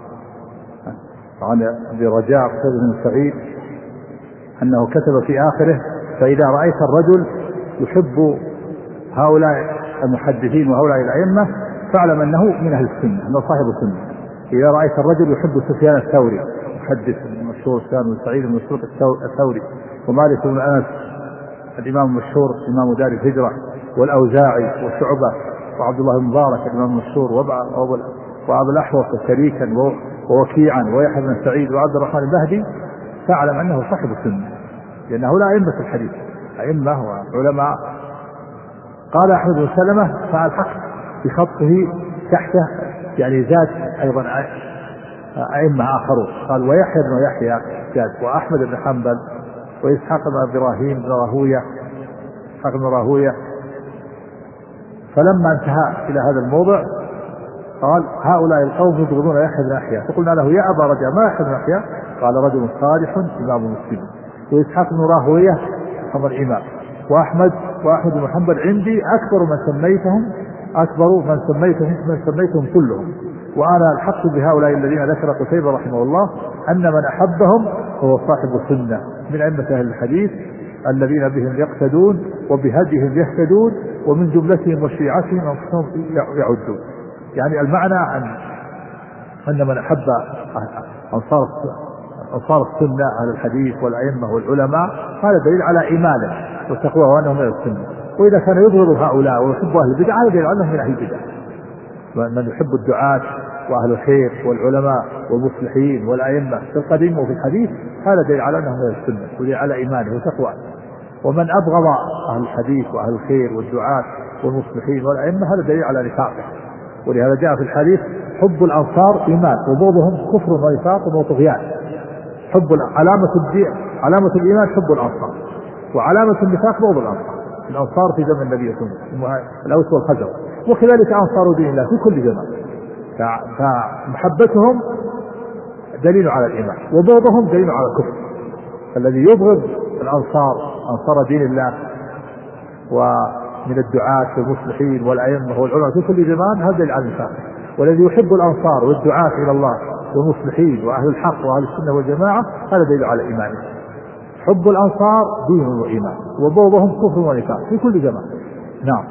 عن أبي رجاء بن سعيد أنه كتب في آخره فإذا رأيت الرجل يحب هؤلاء المحدثين وهؤلاء الأئمة فاعلم أنه من أهل السنة، أنه صاحب السنة. إذا رأيت الرجل يحب سفيان الثوري محدث المشهور سفيان بن سعيد بن مسروق الثوري ومالك بن أنس الإمام المشهور إمام دار الهجرة والأوزاعي وشعبة وعبد الله بن مبارك الإمام المشهور وأبا الأحوص وشريكا ووكيعا ويحيى بن سعيد وعبد الرحمن المهدي فاعلم أنه صاحب السنة لأنه لا أئمة الحديث أئمة وعلماء. قال أحمد بن سلمة فالحق بخطه تحته يعني زاد أيضا أئمة آخرون قال ويحيى بن يحيى زاد وأحمد بن حنبل وإسحاق بن إبراهيم بن راهوية إسحاق بن راهوية. فلما انتهى إلى هذا الموضع قال هؤلاء القوم يبغضون يحيى بن يحيى. فقلنا له يا أبا رجاء ما يحيى بن يحيى؟ قال رجل صالح إمام مسلم وإسحاق بن راهوية أمر الإمام وأحمد وأحمد بن حنبل عندي أكبر من سميتهم أكبر من سميتهم من سميتهم كلهم. وأنا الحق بهؤلاء الذين ذكر قتيبة رحمه الله أن من أحبهم هو صاحب السنة من أئمة أهل الحديث الذين بهم يقتدون وبهديهم يهتدون ومن جملتهم وشيعتهم أنفسهم يعدون. يعني المعنى أن أن من أحب أنصار أنصار السنة أهل الحديث والأئمة والعلماء هذا دليل على إيمانه وتقواه وأنهم من السنة. وإذا كان يبغض هؤلاء ويحب أهل البدع هذا دليل أنهم من أهل البدع. من يحب الدعاة وأهل الخير والعلماء والمصلحين والأئمة في القديم وفي الحديث هذا دليل على أنهم من السنة ودليل على إيمانه وتقواه. ومن أبغض أهل الحديث وأهل الخير والدعاة والمصلحين والأئمة هذا دليل على نفاقه. ولهذا جاء في الحديث حب الأنصار إيمان وبغضهم كفر ونفاق وطغيان. حب علامة الدين علامة الإيمان حب الأنصار وعلامة النفاق بغض الأنصار. الأنصار في زمن النبي صلى الله عليه وسلم الأوس والخزرج وكذلك أنصار دين الله في كل زمان. فمحبتهم دليل على الإيمان وبغضهم دليل على الكفر الذي يبغض الأنصار أنصار دين الله ومن الدعاة والمصلحين والأئمة والعلماء في كل زمان هذا العالم الفاسد، والذي يحب الأنصار والدعاة إلى الله والمصلحين وأهل الحق وأهل السنة والجماعة هذا دليل على إيمانه. حب الأنصار دين وإيمان، وبغضهم كفر ونفاق في كل زمان. نعم.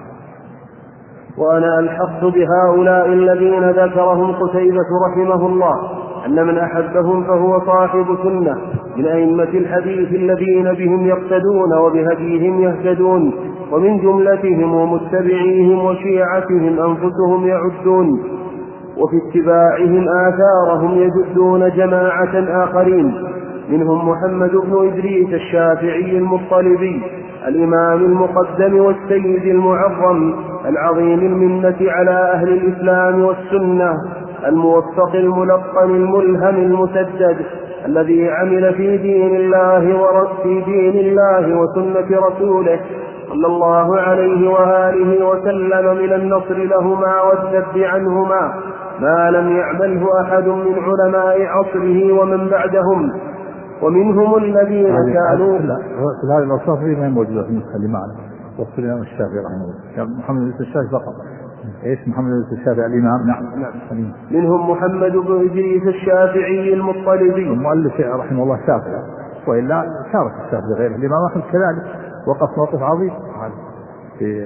وأنا ألحقت بهؤلاء الذين ذكرهم قتيبة رحمه الله أن من أحبهم فهو صاحب سنة من أئمة الحديث الذين بهم يقتدون وبهديهم يهتدون، ومن جملتهم ومتبعيهم وشيعتهم أنفسهم يعدون، وفي اتباعهم آثارهم يجدون جماعة آخرين، منهم محمد بن إدريس الشافعي المطلبي الإمام المقدم والسيد المعظم العظيم المنة على أهل الإسلام والسنة، الموفق الملقن الملهم المسدد، الذي عمل في دين الله ورسول دين الله وسنة رسوله صلى الله عليه وآله وسلم من النصر لهما والذب عنهما ما لم يعمله أحد من علماء عصره ومن بعدهم. ومنهم الذين كانوا في هذه الأوصاف ما موجودة في المسلم معنا وصل الإمام الشافعي رحمه الله. محمد بن الشافعي فقط. ايش محمد بن الشافعي الإمام؟ نعم. نعم. منهم محمد بن إدريس الشافعي المطلبي المؤلف رحمه الله شافعي، وإلا شارك الشافعي غيره. الإمام أحمد كذلك وقف موقف عظيم في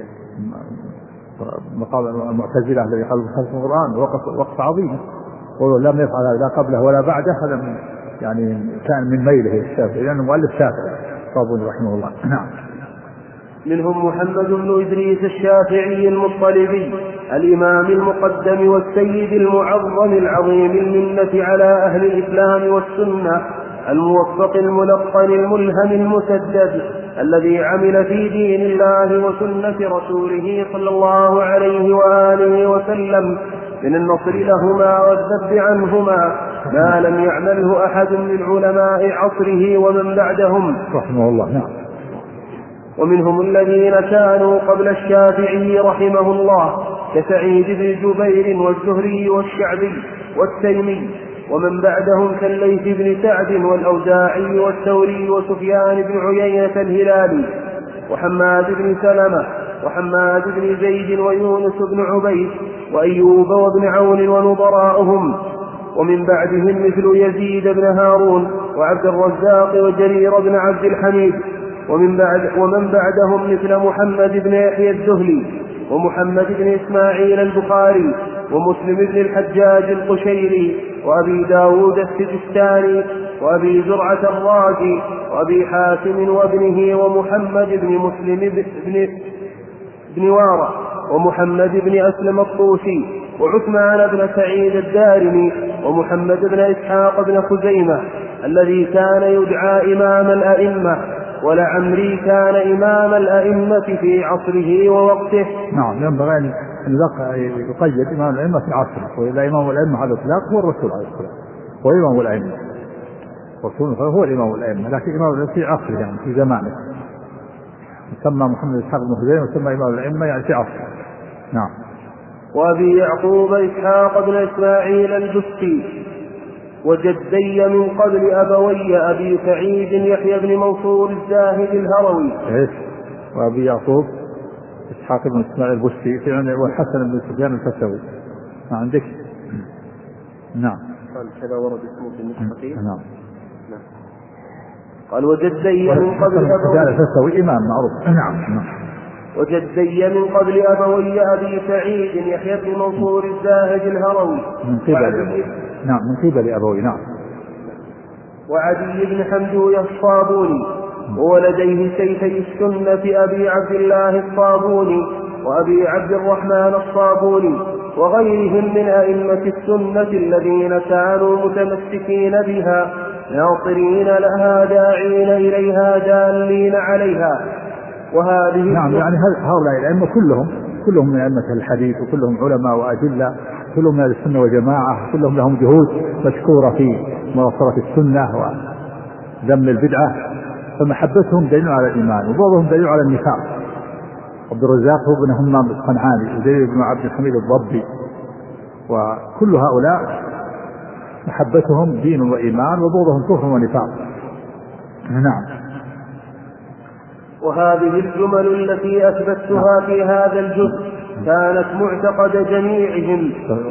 مقام المعتزلة الذي قال بخلق القرآن، وقف وقف عظيم ولم يفعل لا قبله ولا بعده. هذا من يعني كان من ميله الشافعي لأنه مؤلف شافعي صابوني رحمه الله. نعم. منهم محمد بن إدريس الشافعي المطلبي الإمام المقدم والسيد المعظم العظيم المنة على أهل الإسلام والسنة، الموفق الملقن الملهم المسدد، الذي عمل في دين الله وسنة رسوله صلى الله عليه وآله وسلم من النصر لهما والذب عنهما ما لم يعمله أحد من علماء عصره ومن بعدهم رحمه الله. نعم. ومنهم الذين كانوا قبل الشافعي رحمه الله كسعيد بن جبير والزهري والشعبي والتيمي، ومن بعدهم كالليث بن سعد والأوزاعي والثوري وسفيان بن عيينة الهلالي وحماد بن سلمة وحماد بن زيد ويونس بن عبيد وأيوب وابن عون ونظراؤهم، ومن بعدهم مثل يزيد بن هارون وعبد الرزاق وجرير بن عبد الحميد، ومن بعد ومن بعدهم مثل محمد بن يحيى الذهلي ومحمد بن إسماعيل البخاري ومسلم بن الحجاج القشيري وأبي داود السجستاني وأبي زرعة الرازي وأبي حاتم وابنه ومحمد بن مسلم بن, بن وارة ومحمد بن أسلم الطوسي وعثمان بن سعيد الدارمي ومحمد بن إسحاق بن خزيمة الذي كان يدعى إمام الأئمة، ولعمري كان إمام الأئمة في عصره ووقته. نعم. ينبغي أن يقيد إمام الأئمة في عصره، وإذا إمام الأئمة على الإطلاق هو الرسول عليه الصلاة والسلام، هو إمام الأئمة، رسول هو الإمام الأئمة، لكن إمام الأئمة في عصره يعني في زمانه، يسمى محمد إسحاق بن خزيمة ويسمى إمام الأئمة يعني في عصره. نعم. وأبي يعقوب إسحاق بن إسماعيل الجسي وجدي من قبل أبوي أبي سعيد يحيى بن منصور الزاهد الهروي. إيش؟ وأبي يعقوب إسحاق بن إسماعيل البستي والحسن بن سفيان الفسوي. ما عندك؟ نعم. قال كذا ورد اسمه في النسختين. نعم. نعم. قال وجدي من قبل أبوي الفسوي إمام معروف. نعم. نعم. وجدي من قبل أبوي أبي سعيد يحيى بن منصور الزاهد الهروي من قبل نعم من قبل أبوي. نعم. وعدي بن حمدوية الصابوني وولديه سيفي السنة أبي عبد الله الصابوني وأبي عبد الرحمن الصابوني وغيرهم من أئمة السنة الذين كانوا متمسكين بها ناصرين لها داعين إليها دالين عليها. وهذه نعم يعني هؤلاء الأئمة كلهم كلهم من أئمة الحديث وكلهم علماء وأدلة، كلهم من السنة وجماعة، كلهم لهم جهود مشكورة في مناصرة السنة وذم البدعة، فمحبتهم دليل على الإيمان وبعضهم دليل على النفاق. عبد الرزاق هو ابن همام الصنعاني وزيد بن عبد الحميد الضبي، وكل هؤلاء محبتهم دين وإيمان وبعضهم كفر ونفاق. نعم. وهذه الجمل التي أثبتها في هذا الجزء كانت معتقد جميعهم.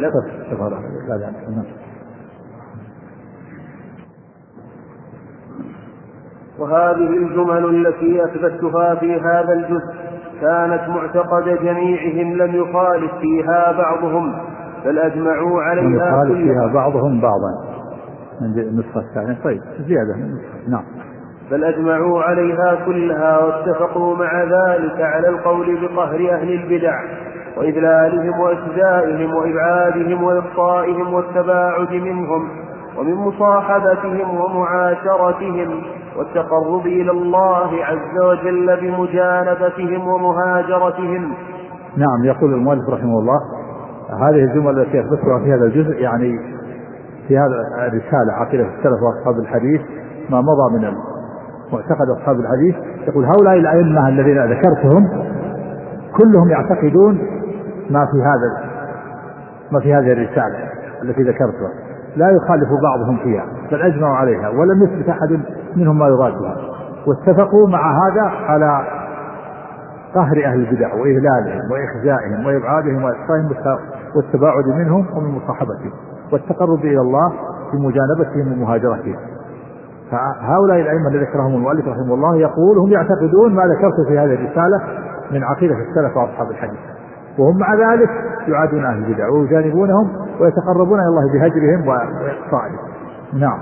وهذه الجمل التي أثبتها في هذا الجزء كانت معتقد جميعهم لم يخالف فيها بعضهم بل أجمعوا عليها كلها. فيها بعضهم بعضا عند النسخة الثانية. طيب زيادة. نعم. بل أجمعوا عليها كلها واتفقوا مع ذلك على القول بقهر أهل البدع وإذلالهم وإخزائهم وإبعادهم وإقصائهم والتباعد منهم ومن مصاحبتهم ومعاشرتهم والتقرب إلى الله عز وجل بمجانبتهم ومهاجرتهم. نعم. يقول المؤلف رحمه الله هذه الجمل التي أثبتها في هذا الجزء يعني في هذا الرسالة عقيدة السلف وأصحاب الحديث ما مضى من معتقد أصحاب الحديث. يقول هؤلاء الأئمة الذين ذكرتهم كلهم يعتقدون ما في هذا ما في هذه الرسالة التي ذكرتها لا يخالف بعضهم فيها بل أجمعوا عليها ولم يثبت أحد منهم ما يرادها واتفقوا مع هذا على قهر أهل البدع وإهلالهم وإخزائهم وإبعادهم وإقصائهم والتباعد منهم ومن مصاحبتهم والتقرب إلى الله بمجانبتهم ومهاجرتهم. فهؤلاء الأئمة الذين ذكرهم المؤلف رحمه الله يقول هم يعتقدون ما ذكرت في هذه الرسالة من عقيدة السلف وأصحاب الحديث وهم مع ذلك يعادون أهل البدع ويجانبونهم ويتقربون إلى الله بهجرهم وإقصائهم. نعم.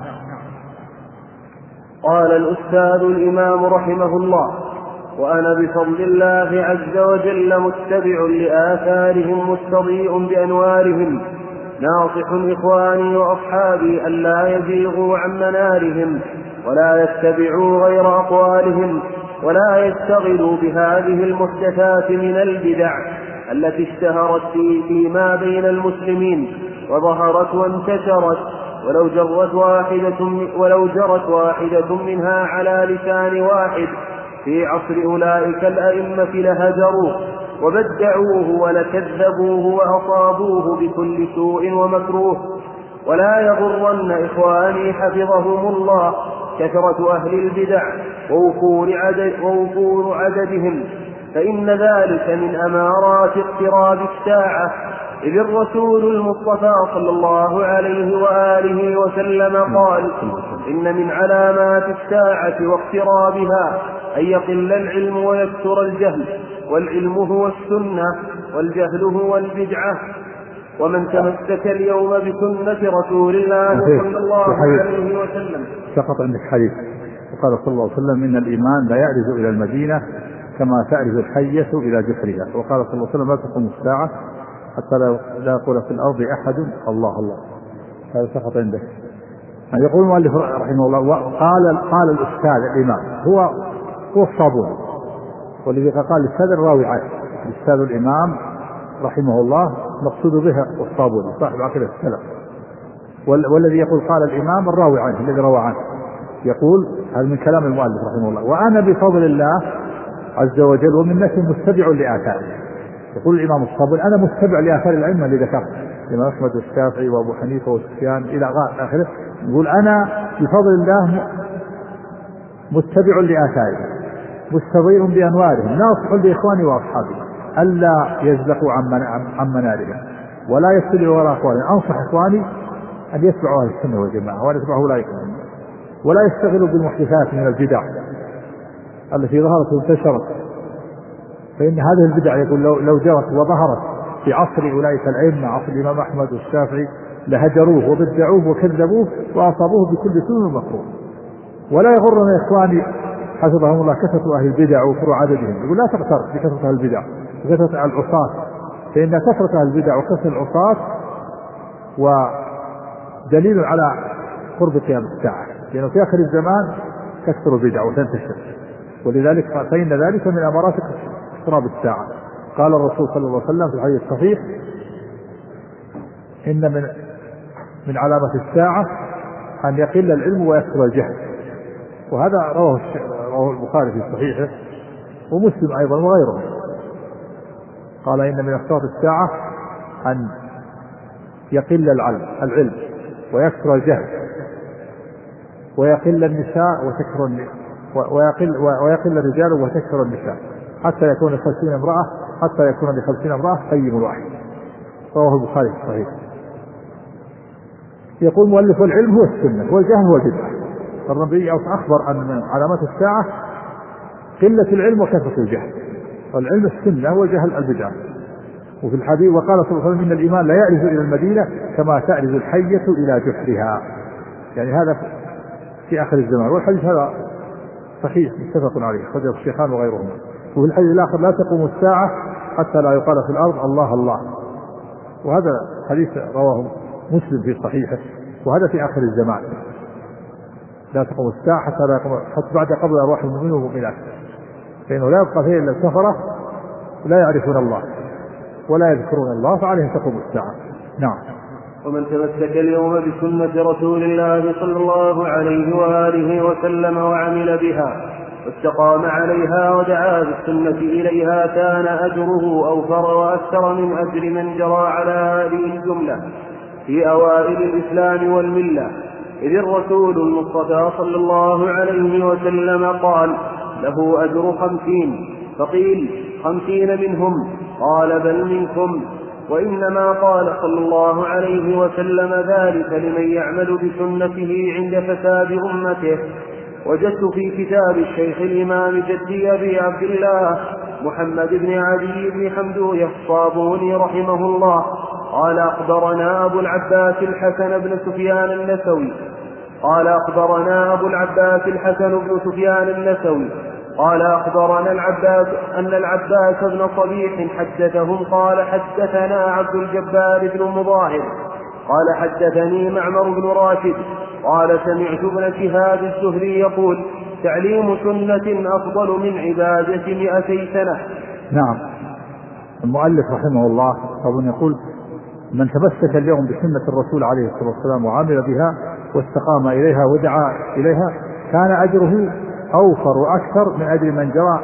قال الأستاذ الإمام رحمه الله وأنا بفضل الله عز وجل متبع لآثارهم مستضيء بأنوارهم ناصح إخواني وأصحابي ألا يزيغوا عن منارهم ولا يتبعوا غير أقوالهم ولا يشتغلوا بهذه المحدثات من البدع التي اشتهرت في فيما بين المسلمين وظهرت وانتشرت ولو جرت واحدة ولو جرت واحدة منها على لسان واحد في عصر أولئك الأئمة لهجروه وبدعوه ولكذبوه وأصابوه بكل سوء ومكروه. ولا يغرن إخواني حفظهم الله كثرة أهل البدع ووفور, عدد ووفور عددهم فإن ذلك من أمارات اقتراب الساعة إذ الرسول المصطفى صلى الله عليه وآله وسلم قال إن من علامات الساعة واقترابها أن يقل العلم ويكثر الجهل والعلم هو السنة والجهل هو البدعة ومن تمسك اليوم بسنة رسول الله صلى الله عليه وسلم. سقط عندك حديث وقال صلى الله عليه وسلم إن الإيمان لا يعرج إلى المدينة كما تعرج الحية إلى جحرها وقال صلى الله عليه وسلم لا تقوم الساعة حتى لا يقول في الأرض أحد الله الله. هذا سقط عندك. يقول المؤلف رحمه الله قال قال الأستاذ الإمام هو هو الصابون والذي قال الأستاذ الراوي عنه الأستاذ الإمام رحمه الله مقصود به الصابون صاحب عقيدة السلف والذي يقول قال الإمام الراوي عنه الذي روى عنه. يقول هذا من كلام المؤلف رحمه الله وأنا بفضل الله عز وجل ومن نفسه متبع لآثاره. يقول الإمام الصابون أنا متبع لآثار الأئمة اللي ذكرت الإمام أحمد والشافعي وأبو حنيفة وسفيان إلى آخره. يقول أنا بفضل الله متبع لآثاره مستضيء بأنوارهم ناصح لإخواني وأصحابي ألا يزلقوا عن منارهم ولا يتبعوا وراء أقوالهم. أنصح إخواني أن يتبعوا أهل السنة والجماعة ولا يتبعوا أولئك ولا يشتغلوا بالمحدثات من البدع التي ظهرت وانتشرت فإن هذه البدع يقول لو, لو جرت وظهرت في عصر أولئك الأئمة عصر الإمام أحمد والشافعي لهجروه وبدعوه وكذبوه وأصابوه بكل سوء ومكروه. ولا يغرنا إخواني حفظهم الله كثرة أهل البدع وفروع عددهم. يقول لا تغتر بكثرة أهل البدع وكثرة العصاة فإن كثرة أهل البدع وكثرة العصاة ودليل على قرب قيام الساعة لأنه في آخر الزمان تكثر البدع وتنتشر ولذلك فإن ذلك من أمارات اقتراب الساعة. قال الرسول صلى الله عليه وسلم في الحديث الصحيح إن من من علامة الساعة أن يقل العلم ويكثر الجهل وهذا رواه رواه البخاري في صحيحه ومسلم أيضا وغيره. قال إن من أشراط الساعة أن يقل العلم العلم ويكثر الجهل ويقل النساء وتكثر ويقل, ويقل الرجال وتكثر النساء حتى يكون خمسين امرأة حتى يكون لخمسين امرأة قيم الواحد. رواه البخاري في الصحيح. يقول مؤلف العلم هو السنة والجهل هو البدعة. الربيعي أخبر أن من علامات الساعة قلة العلم وكثرة الجهل، والعلم السنة والجهل البدعة. وفي الحديث وقال صلى الله عليه وسلم إن الإيمان لا يعرج إلى المدينة كما تعرج الحية إلى جحرها، يعني هذا في آخر الزمان. والحديث هذا صحيح متفق عليه خرجه الشيخان وغيرهما. وفي الحديث الآخر لا تقوم الساعة حتى لا يقال في الأرض الله الله، وهذا حديث رواه مسلم في صحيحه، وهذا في آخر الزمان. لا تقوم الساعة حتى لا يقوم حتى بعد قبل أرواح المؤمنين والمؤمنات، فإنه لا يبقى فيه إلا الكفرة لا يعرفون الله ولا يذكرون الله فعليهم تقوم الساعة. نعم. ومن تمسك اليوم بسنة رسول الله صلى الله عليه وآله وسلم وعمل بها واستقام عليها ودعا بالسنة إليها كان أجره أوفر وأكثر من أجر من جرى على هذه الجملة في أوائل الإسلام والملة، إذ الرسول المصطفى صلى الله عليه وسلم قال له أجر خمسين، فقيل خمسين منهم؟ قال بل منكم. وإنما قال صلى الله عليه وسلم ذلك لمن يعمل بسنته عند فساد أمته. وجدت في كتاب الشيخ الإمام جدي أبي عبد الله محمد بن علي بن حمدوية الصابوني رحمه الله قال أخبرنا أبو العباس الحسن بن سفيان النسوي قال أخبرنا أبو العباس الحسن بن سفيان النسوي قال أخبرنا العباس أن العباس بن صبيح حدثهم قال حدثنا عبد الجبار بن مظاهر قال حدثني معمر بن راشد قال سمعت ابن شهاب الزهري يقول تعليم سنة أفضل من عبادة مئتي سنة. نعم. المؤلف رحمه الله أظن يقول من تمسك اليوم بسنة الرسول عليه الصلاة والسلام وعمل بها واستقام إليها ودعا إليها كان أجره أوفر وأكثر من أجر من جرى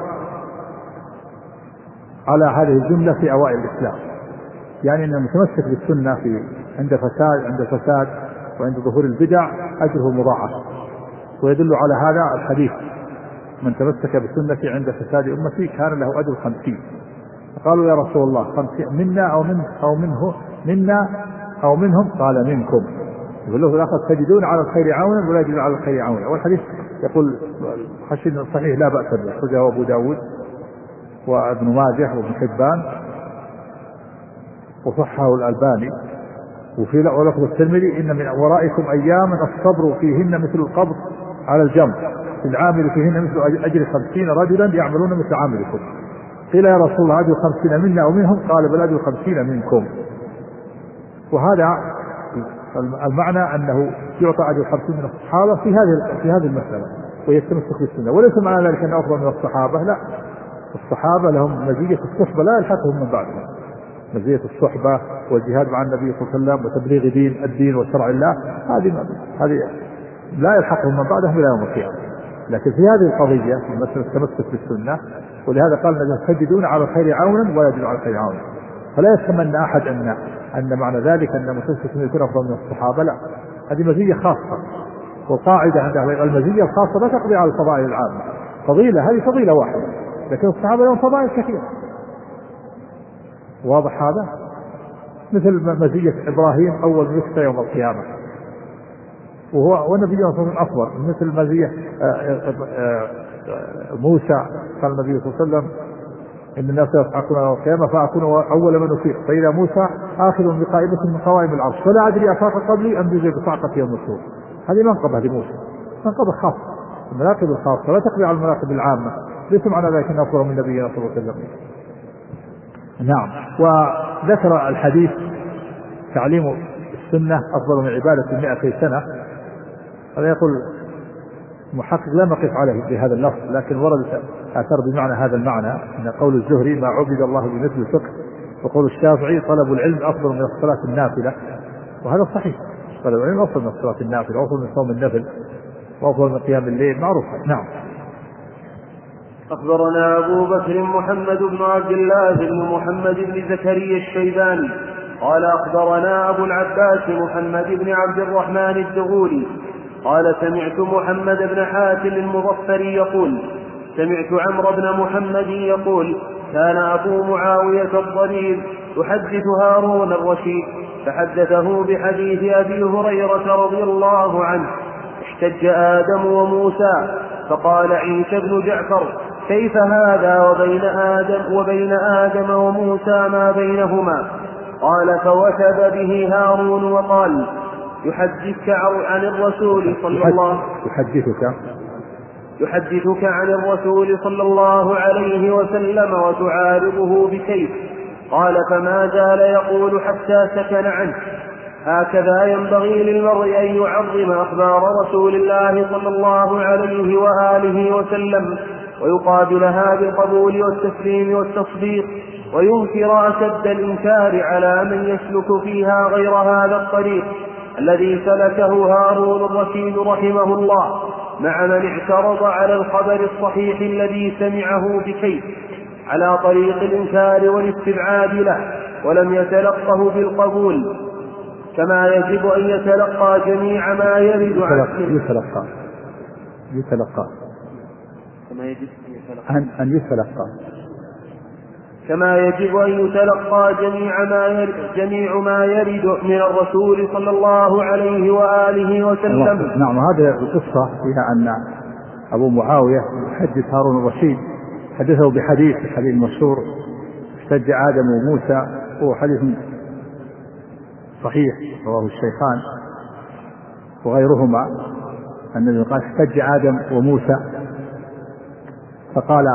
على هذه الجملة في أوائل الإسلام. يعني أن المتمسك بالسنة في عند فساد عند فساد وعند ظهور البدع أجره مضاعف. ويدل على هذا الحديث من تمسك بسنة عند فساد أمتي كان له أجر خمسين. فقالوا يا رسول الله خمسين منا أو من أو منه منا أو منهم؟ قال منكم. يقول له في الآخر تجدون على الخير عونا ولا يجدون على الخير عونا. والحديث يقول حسن صحيح لا بأس به، أخرجه أبو داود وابن ماجه وابن حبان وصححه الألباني. وفي لفظ الترمذي إن من ورائكم أياما الصبر فيهن مثل القبض على الجمر العامل فيهن مثل أجر خمسين رجلا يعملون مثل عاملكم. قيل يا رسول الله أجر خمسين منا أو منهم؟ قال بل أجر خمسين منكم. وهذا المعنى أنه يعطى أجر خمسين من الصحابة في هذه في هذه المسألة ويتمسك بالسنة. وليس معنى ذلك أن أفضل من الصحابة، لا، الصحابة لهم مزية الصحبة لا يلحقهم من بعدهم، مزية الصحبة والجهاد مع النبي صلى الله عليه وسلم وتبليغ دين الدين وشرع الله، هذه هذه لا يلحقهم من بعدهم إلى يوم القيامة. لكن في هذه القضية مثل التمسك بالسنة، ولهذا قال أنهم تجدون على الخير عونا ولا يجدون على الخير عونا. فلا يتمنى أحد أن أن معنى ذلك أن متمسك يكون أفضل من الصحابة، لا، هذه مزية خاصة. والقاعدة عند المزية الخاصة لا تقضي على الفضائل العامة. فضيلة هذه فضيلة واحدة، لكن الصحابة لهم فضائل كثيرة. واضح هذا؟ مثل مزية إبراهيم أول نسخة يوم القيامة، وهو والنبي صلى الله عليه وسلم أفضل. مثل مزية موسى قال النبي صلى الله عليه وسلم إن الناس يصعقون يوم القيامة فأكون أول من أفيق، فإذا موسى آخذ بقائمة من قوائم العرش فلا أدري أفاق قبلي أم بزي بصعقة يوم السور. هذه منقبة لموسى، منقبة خاصة. المناقب الخاصة لا تقضي على المناقب العامة. ليس معنى ذلك أن أفضل من نبينا صلى الله عليه وسلم. نعم. وذكر الحديث تعليم السنة أفضل من عبادة مئتي سنة. هذا يقول محقق لا نقف عليه بهذا اللفظ، لكن ورد آثار بمعنى هذا المعنى، أن قول الزهري ما عبد الله بمثل الفقه، وقول الشافعي طلب العلم أفضل من الصلاة النافلة، وهذا صحيح. طلب العلم أفضل من الصلاة النافلة وأفضل من صوم النفل وأفضل من قيام الليل، معروف. نعم. أخبرنا أبو بكر محمد بن عبد الله بن محمد بن زكريا الشيباني قال أخبرنا أبو العباس محمد بن عبد الرحمن الدغولي قال سمعت محمد بن حاتم المظفري يقول سمعت عمرو بن محمد يقول كان أبو معاوية الضرير يحدث هارون الرشيد فحدثه بحديث أبي هريرة رضي الله عنه احتج آدم وموسى فقال عيسى بن جعفر كيف هذا وبين آدم وبين آدم وموسى ما بينهما؟ قال فوثب به هارون وقال يحدثك عن الرسول صلى الله يحدثك يحدثك عن الرسول صلى الله عليه وسلم وتعارضه بكيف؟ قال فما زال يقول حتى سكن عنه. هكذا ينبغي للمرء أن يعظم أخبار رسول الله صلى الله عليه وآله وسلم ويقابلها بالقبول والتسليم والتصديق وينكر أشد الإنكار على من يسلك فيها غير هذا الطريق الذي سلكه هارون الرشيد رحمه الله مع من اعترض على الخبر الصحيح الذي سمعه بكيف على طريق الإنكار والاستبعاد له ولم يتلقه بالقبول كما يجب أن يتلقى جميع ما يرد عنه يتلقى يتلقى كما يجب أن يتلقى كما يجب أن يتلقى جميع ما يرد, جميع ما يرد من الرسول صلى الله عليه وآله وسلم. نعم. هذه القصة فيها أن أبو معاوية يحدث هارون الرشيد حدثه بحديث الحديث المشهور احتج آدم وموسى هو حديث صحيح رواه الشيخان وغيرهما أن قال احتج آدم وموسى فقال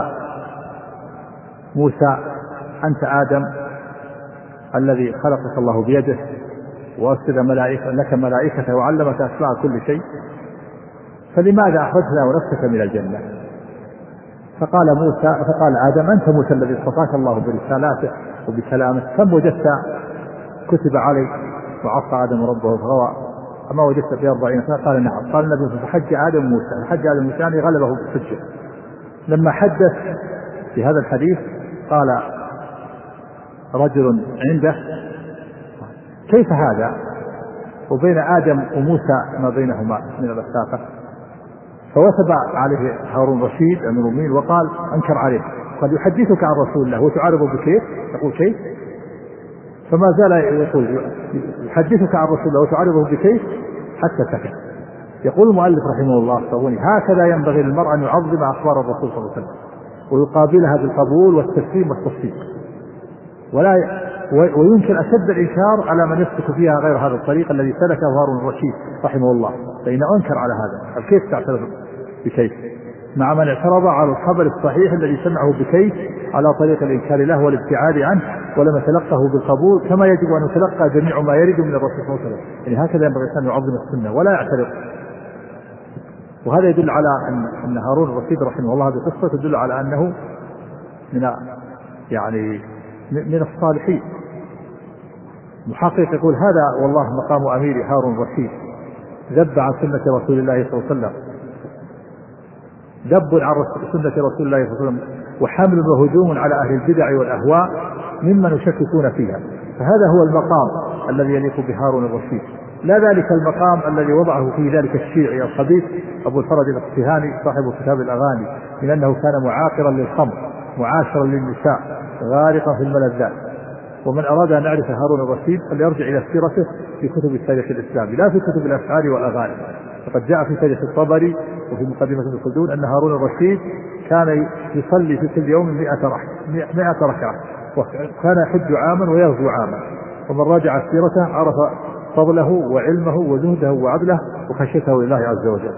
موسى أنت آدم الذي خلقك الله بيده وأسجد ملائكة لك ملائكة وعلمك أسماء كل شيء فلماذا أخرجنا ونفسك من الجنة؟ فقال موسى فقال آدم أنت موسى الذي اصطفاك الله برسالاته وبكلامه كم وجدت كتب عليك وعصى آدم ربه فغوى أما وجدت في أربعين سنة؟ قال نعم. قال النبي فحج آدم موسى فحج آدم موسى يعني غلبه بالحجة. لما حدث في هذا الحديث قال رجل عنده كيف هذا وبين آدم وموسى ما بينهما من المسافة؟ فوثب عليه هارون الرشيد أمير المؤمنين وقال أنكر عليه قد يحدثك عن رسول الله وتعارضه بكيف؟ يقول كيف؟ فما زال يقول يحدثك عن رسول الله وتعارضه بكيف حتى سكت. يقول المؤلف رحمه الله الصابوني هكذا ينبغي للمرء أن يعظم أخبار الرسول صلى الله عليه وسلم ويقابلها بالقبول والتسليم والتصديق ولا ويمكن أشد الإنكار على من يسلك فيها غير هذا الطريق الذي سلكه هارون الرشيد رحمه الله فإن أنكر على هذا. كيف تعترض بكيف مع من اعترض على الخبر الصحيح الذي سمعه بكيف على طريق الإنكار له والابتعاد عنه ولم يتلقه بالقبول كما يجب أن يتلقى جميع ما يرد من الرسول صلى الله عليه وسلم. يعني هكذا ينبغي أن يعظم السنة ولا يعترض. وهذا يدل على أن, أن هارون الرشيد رحمه الله هذه قصة تدل على أنه من يعني من الصالحين. محقق يقول هذا والله مقام أمير هارون الرشيد ذب عن سنة رسول الله صلى الله عليه وسلم ذب عن سنة رسول الله صلى الله عليه وسلم وحمل وهجوم على أهل البدع والأهواء ممن يشككون فيها. فهذا هو المقام الذي يليق بهارون الرشيد لا ذلك المقام الذي وضعه في ذلك الشيعي الخبيث أبو الفرج الأصفهاني صاحب كتاب الأغاني من أنه كان معاقرا للخمر معاشرا للنساء غارقا في الملذات. ومن أراد أن يعرف هارون الرشيد فليرجع إلى سيرته في كتب التاريخ الإسلامي لا في كتب الأشعار والأغاني. فقد جاء في تاريخ الطبري وفي مقدمة ابن خلدون أن هارون الرشيد كان يصلي في كل يوم مئة ركعة وكان يحج عاما ويغزو عاما. ومن راجع سيرته عرف فضله وعلمه وزهده وعدله وخشيته لله عز وجل.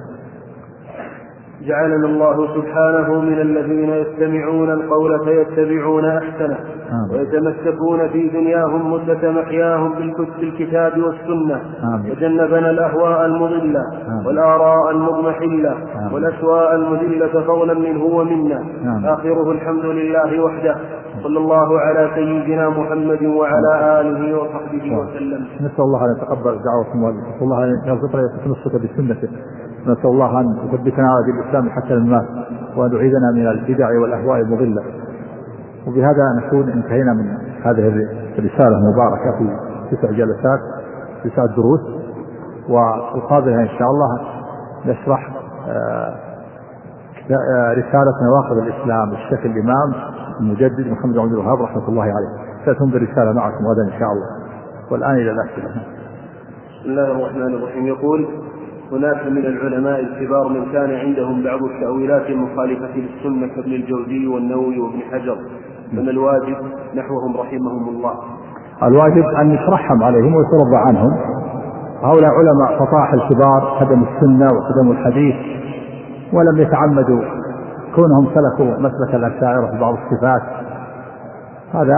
جعلنا الله سبحانه من الذين يستمعون القول فيتبعون أحسنه ويتمسكون في دنياهم مدة محياهم بالكتاب والسنة وجنبنا الأهواء المضلة والآراء المضمحلة والأشواء المذلة فضلا منه ومنا. آخره الحمد لله وحده صلى الله على سيدنا محمد وعلى آله وصحبه وسلم. نسأل الله أن يتقبل دعوة المؤلف نسأل الله أن يرزقنا التمسك بسنته نسأل الله أن يثبتنا على دين الإسلام حتى الممات وأن يعيذنا من البدع والأهواء المضلة. وبهذا نكون انتهينا من هذه الرسالة المباركة في تسع جلسات تسع دروس والقابلة إن شاء الله نشرح رسالة نواقض الإسلام للشيخ الإمام المجدد محمد بن عبد الوهاب رحمة الله عليه. سأتم بالرسالة معكم غدا إن شاء الله. والآن إلى الأسئلة. بسم الله الرحمن الرحيم. يقول: هناك من العلماء الكبار من كان عندهم بعض التأويلات المخالفة للسنة كابن الجوزي والنووي وابن حجر، من الواجب نحوهم رحمهم الله؟ الواجب أن يترحم عليهم ويترضى عنهم. هؤلاء علماء فطاحل كبار خدموا السنة وخدموا الحديث، ولم يتعمدوا كونهم سلكوا مسلك الأشاعرة في بعض الصفات، هذا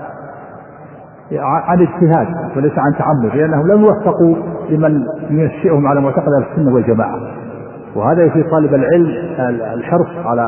عن اجتهاد وليس عن تعمد، لأنهم لم يوفقوا لمن ينشئهم على معتقد السنة والجماعة. وهذا في طالب العلم الحرص على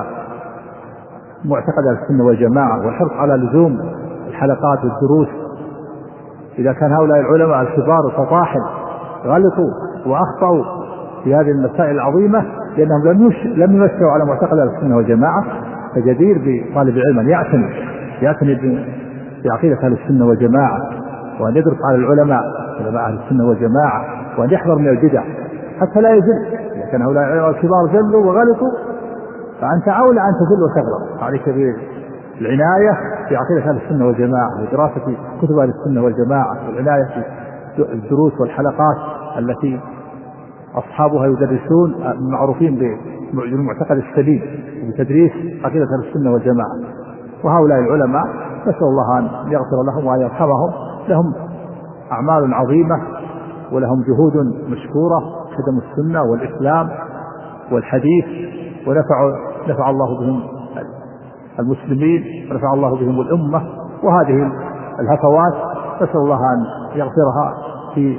معتقد السنة والجماعة والحرص على لزوم الحلقات والدروس. إذا كان هؤلاء العلماء الكبار الفطاحل غلطوا وأخطأوا في هذه المسائل العظيمة لأنهم لم لم يمشوا على معتقد السنة والجماعة، فجدير بطالب العلم أن يعتني يعتني بعقيدة أهل السنة والجماعة، وأن يدرس على العلماء علماء أهل السنة والجماعة، وأن يحذر من البدع حتى لا يزل. إذا كان هؤلاء العلماء الكبار زلوا وغلطوا فأنت أولى أن تزل وتغلط. عليك بالعناية بعقيدة أهل السنة والجماعة ودراسة كتب أهل السنة والجماعة، والعناية في الدروس والحلقات التي أصحابها يدرسون معروفين بالمعتقد السليم وبتدريس عقيدة أهل السنة والجماعة. وهؤلاء العلماء نسأل الله أن يغفر لهم وأن يرحمهم، لهم أعمال عظيمة ولهم جهود مشكورة، خدموا السنة والإسلام والحديث، ونفع نفع الله بهم المسلمين ونفع الله بهم الأمة. وهذه الهفوات نسأل الله أن يغفرها في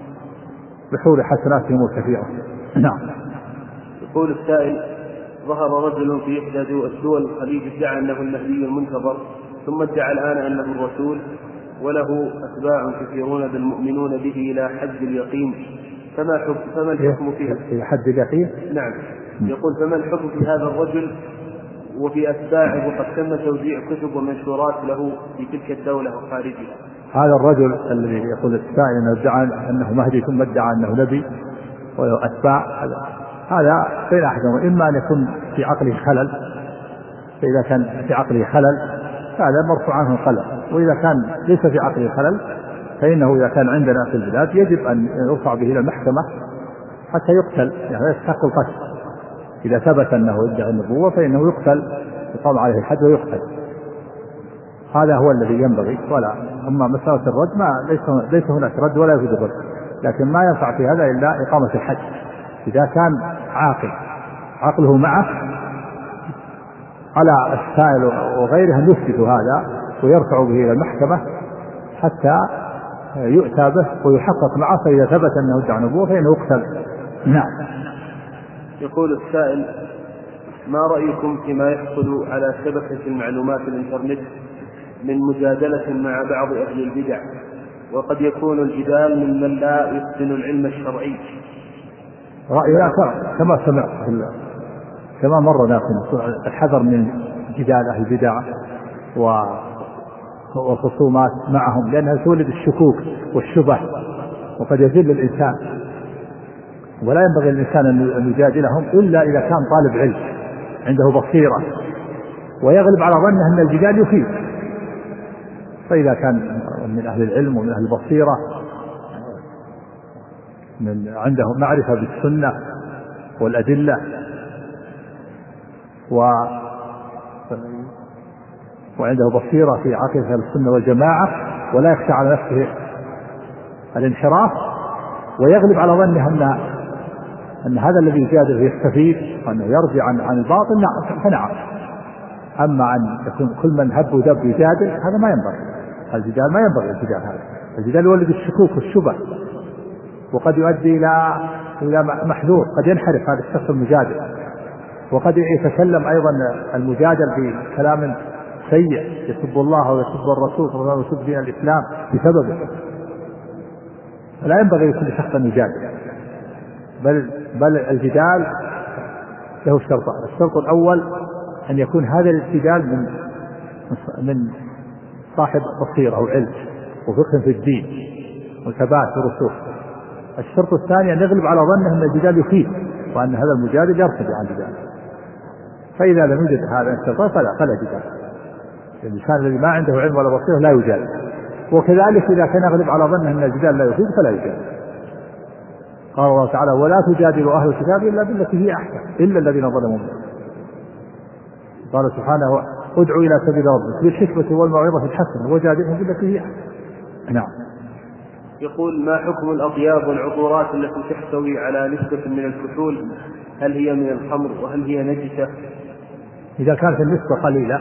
بحور حسناتهم الكثيرة. نعم. يقول السائل: ظهر رجل في إحدى دول الخليج ادعى أنه المهدي المنتظر، ثم ادعى الآن أنه الرسول، وله أتباع كثيرون بل مؤمنون به إلى حد اليقين، فما حكم فما الحكم فيه؟ إلى حد اليقين؟ نعم. يقول: فما الحكم في هذا الرجل وفي أتباعه وقد تم توزيع كتب ومنشورات له في تلك الدولة وخارجها؟ هذا الرجل الذي يقول السائل أنه ادعى أنه مهدي ثم ادعى أنه نبي وله أتباع، هذا هذا بين أحدهم، إما أن يكون في عقله خلل، فإذا كان في عقله خلل هذا مرفوع عنه القلم، وإذا كان ليس في عقله خلل فإنه إذا كان عندنا في البلاد يجب أن يرفع به إلى المحكمة حتى يقتل، يعني يستحق القتل. إذا ثبت أنه يدعي النبوة فإنه يقتل، يقام عليه الحد ويقتل. هذا هو الذي ينبغي. ولا أما مسألة الرد ما ليس ليس هناك رد ولا يوجد رد، لكن ما ينفع في هذا إلا إقامة الحد. إذا كان عاقل عقله معه على السائل وغيره أن يثبت هذا ويرفع به إلى المحكمة حتى يؤتى به ويحقق معه، فإذا ثبت أنه ادعى نبوة فإنه يقتل. نعم. يقول السائل: ما رأيكم فيما يحصل على شبكة المعلومات الإنترنت من مجادلة مع بعض أهل البدع، وقد يكون الجدال ممن لا يتقن العلم الشرعي؟ رأينا كما سمعت كما مرنا في الحذر من جدال أهل البدع والخصومات معهم، لأنها تولد الشكوك والشبه وقد يذل الإنسان، ولا ينبغي للإنسان أن يجادلهم إلا إذا كان طالب علم عنده بصيرة ويغلب على ظنه أن الجدال يفيد. فإذا كان من أهل العلم ومن أهل البصيرة من عنده معرفة بالسنة والأدلة و وعنده بصيرة في عقيدة السنة والجماعة ولا يخشى على نفسه الانحراف ويغلب على ظنه أن أن هذا الذي يجادل يستفيد وأنه يرجع عن عن الباطل، نعم فنعم. أما أن يكون كل من هب ودب يجادل هذا ما ينبغي، الجدال ما ينبغي الجدال، هذا الجدال يولد الشكوك والشبه وقد يؤدي إلى إلى محذور، قد ينحرف هذا الشخص المجادل، وقد يتكلم أيضا المجادل بكلام سيء يسب الله ويسب الرسول صلى الله عليه وسلم ويسب دين الإسلام بسببه. فلا ينبغي لكل شخص أن يجادل، بل بل الجدال له شرطان. الشرط الأول أن يكون هذا الجدال من من صاحب بصيرة أو علم وفقه في الدين وثبات ورسوخ. الشرط الثاني أن يغلب على ظنه أن الجدال يفيد وأن هذا المجادل يرتدع عن جدال. فإذا لم يوجد هذا الشرط فلا فلا جدال. الإنسان الذي ما عنده علم ولا بصيرة لا يجادل. وكذلك إذا كان يغلب على ظنه أن الجدال لا يفيد فلا يجادل. قال الله تعالى: ولا تجادلوا أهل الكتاب إلا بالتي هي أحسن إلا الذين ظلموا منهم. قال سبحانه: ادعوا إلى سبيل ربك بالحكمة والموعظة الحسنة وجادلهم بالتي هي أحسن. نعم. يقول: ما حكم الأطياب والعطورات التي تحتوي على نسبة من الكحول؟ هل هي من الخمر وهل هي نجسة؟ إذا كانت النسبة قليلة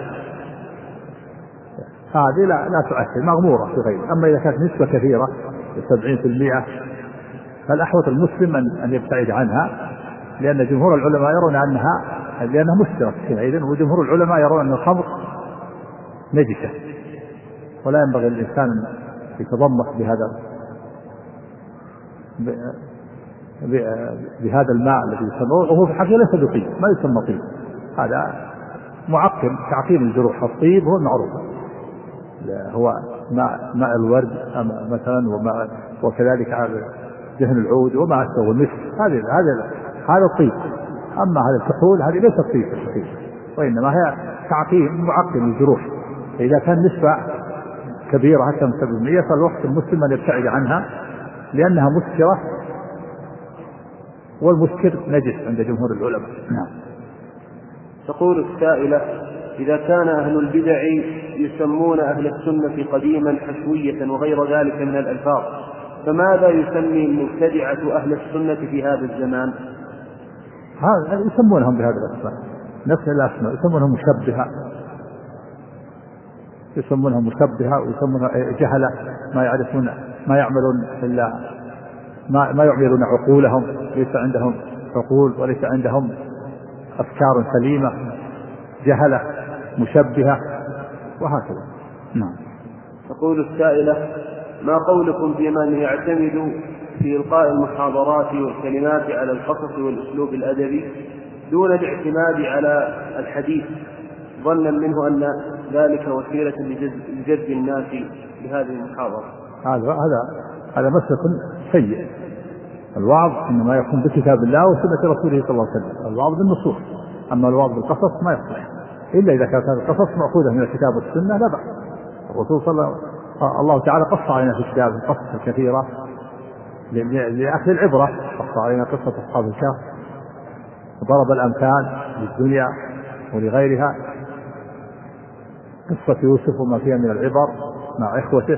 هذه لا, لا تؤثر، مغمورة في غيره. أما إذا كانت نسبة كثيرة سبعين في المئة فالأحوط المسلم أن يبتعد عنها، لأن جمهور العلماء يرون أنها لأنها مسكرة حينئذ، وجمهور العلماء يرون أن الخمر نجسة ولا ينبغي للإنسان أن يتضمخ بهذا بهذا الماء الذي يسموه، وهو في الحقيقة ليس بطيب، ما يسمى طيب، هذا معقم تعقيم الجروح. الطيب هو المعروف، هو ماء ماء الورد مثلا، وماء وكذلك دهن العود وما أشبه المسك، هذا هذا هذا الطيب. أما هذا الكحول هذه ليست طيب في الحقيقة، وإنما هي تعقيم معقم الجروح. فإذا كان نسبة كبيرة حتى من سبعين بالمئة فالوقت المسلم أن يبتعد عنها لأنها مسكرة، والمسكر نجس عند جمهور العلماء. نعم. تقول السائلة: إذا كان أهل البدع يسمون أهل السنة قديما حشوية وغير ذلك من الألفاظ، فماذا يسمي المبتدعة أهل السنة في هذا الزمان؟ هذا يسمونهم بهذا الأسماء، نفس الأسماء، يسمونهم مشبهة، يسمونهم مشبهة ويسمونهم جهلة، ما يعرفون ما يعملون إلا ما, ما يعملون عقولهم، ليس عندهم عقول وليس عندهم أفكار سليمة، جهلة مشبهة وهكذا. نعم. تقول السائلة: ما قولكم في من يعتمد في إلقاء المحاضرات والكلمات على القصص والأسلوب الأدبي دون الاعتماد على الحديث، ظنا منه أن ذلك وسيلة لجذب الناس لهذه المحاضرة؟ هذا هذا هذا مسلك سيء. الوعظ إنما يكون بكتاب الله وسنة رسوله صلى الله عليه وسلم، الوعظ بالنصوص. أما الوعظ بالقصص ما يصلح إلا إذا كانت هذه القصص مأخوذة من الكتاب والسنة لا بأس. الرسول صلى الله عليه وسلم الله تعالى قص علينا في كتابه القصص الكثيرة لأخذ العبرة، قص علينا قصة أصحاب الكهف وضرب الأمثال للدنيا ولغيرها، قصة يوسف وما فيها من العبر مع إخوته،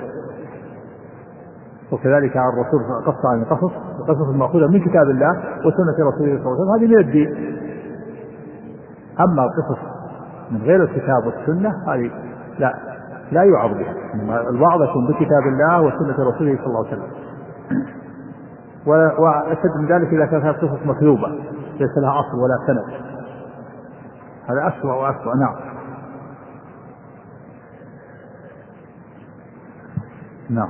وكذلك على الرسول قص علينا قصص قصص المأخوذة من كتاب الله وسنة رسوله صلى الله عليه وسلم، هذه من الدين. أما القصص من غير الكتاب والسنة هذه لا لا يعظ بها. الوعظ يكون بكتاب الله وسنة رسوله صلى الله عليه وسلم. وأشد من ذلك إذا كانت قصص مكذوبة ليس لها أصل ولا سند، هذا أسوأ وأسوأ. نعم. نعم.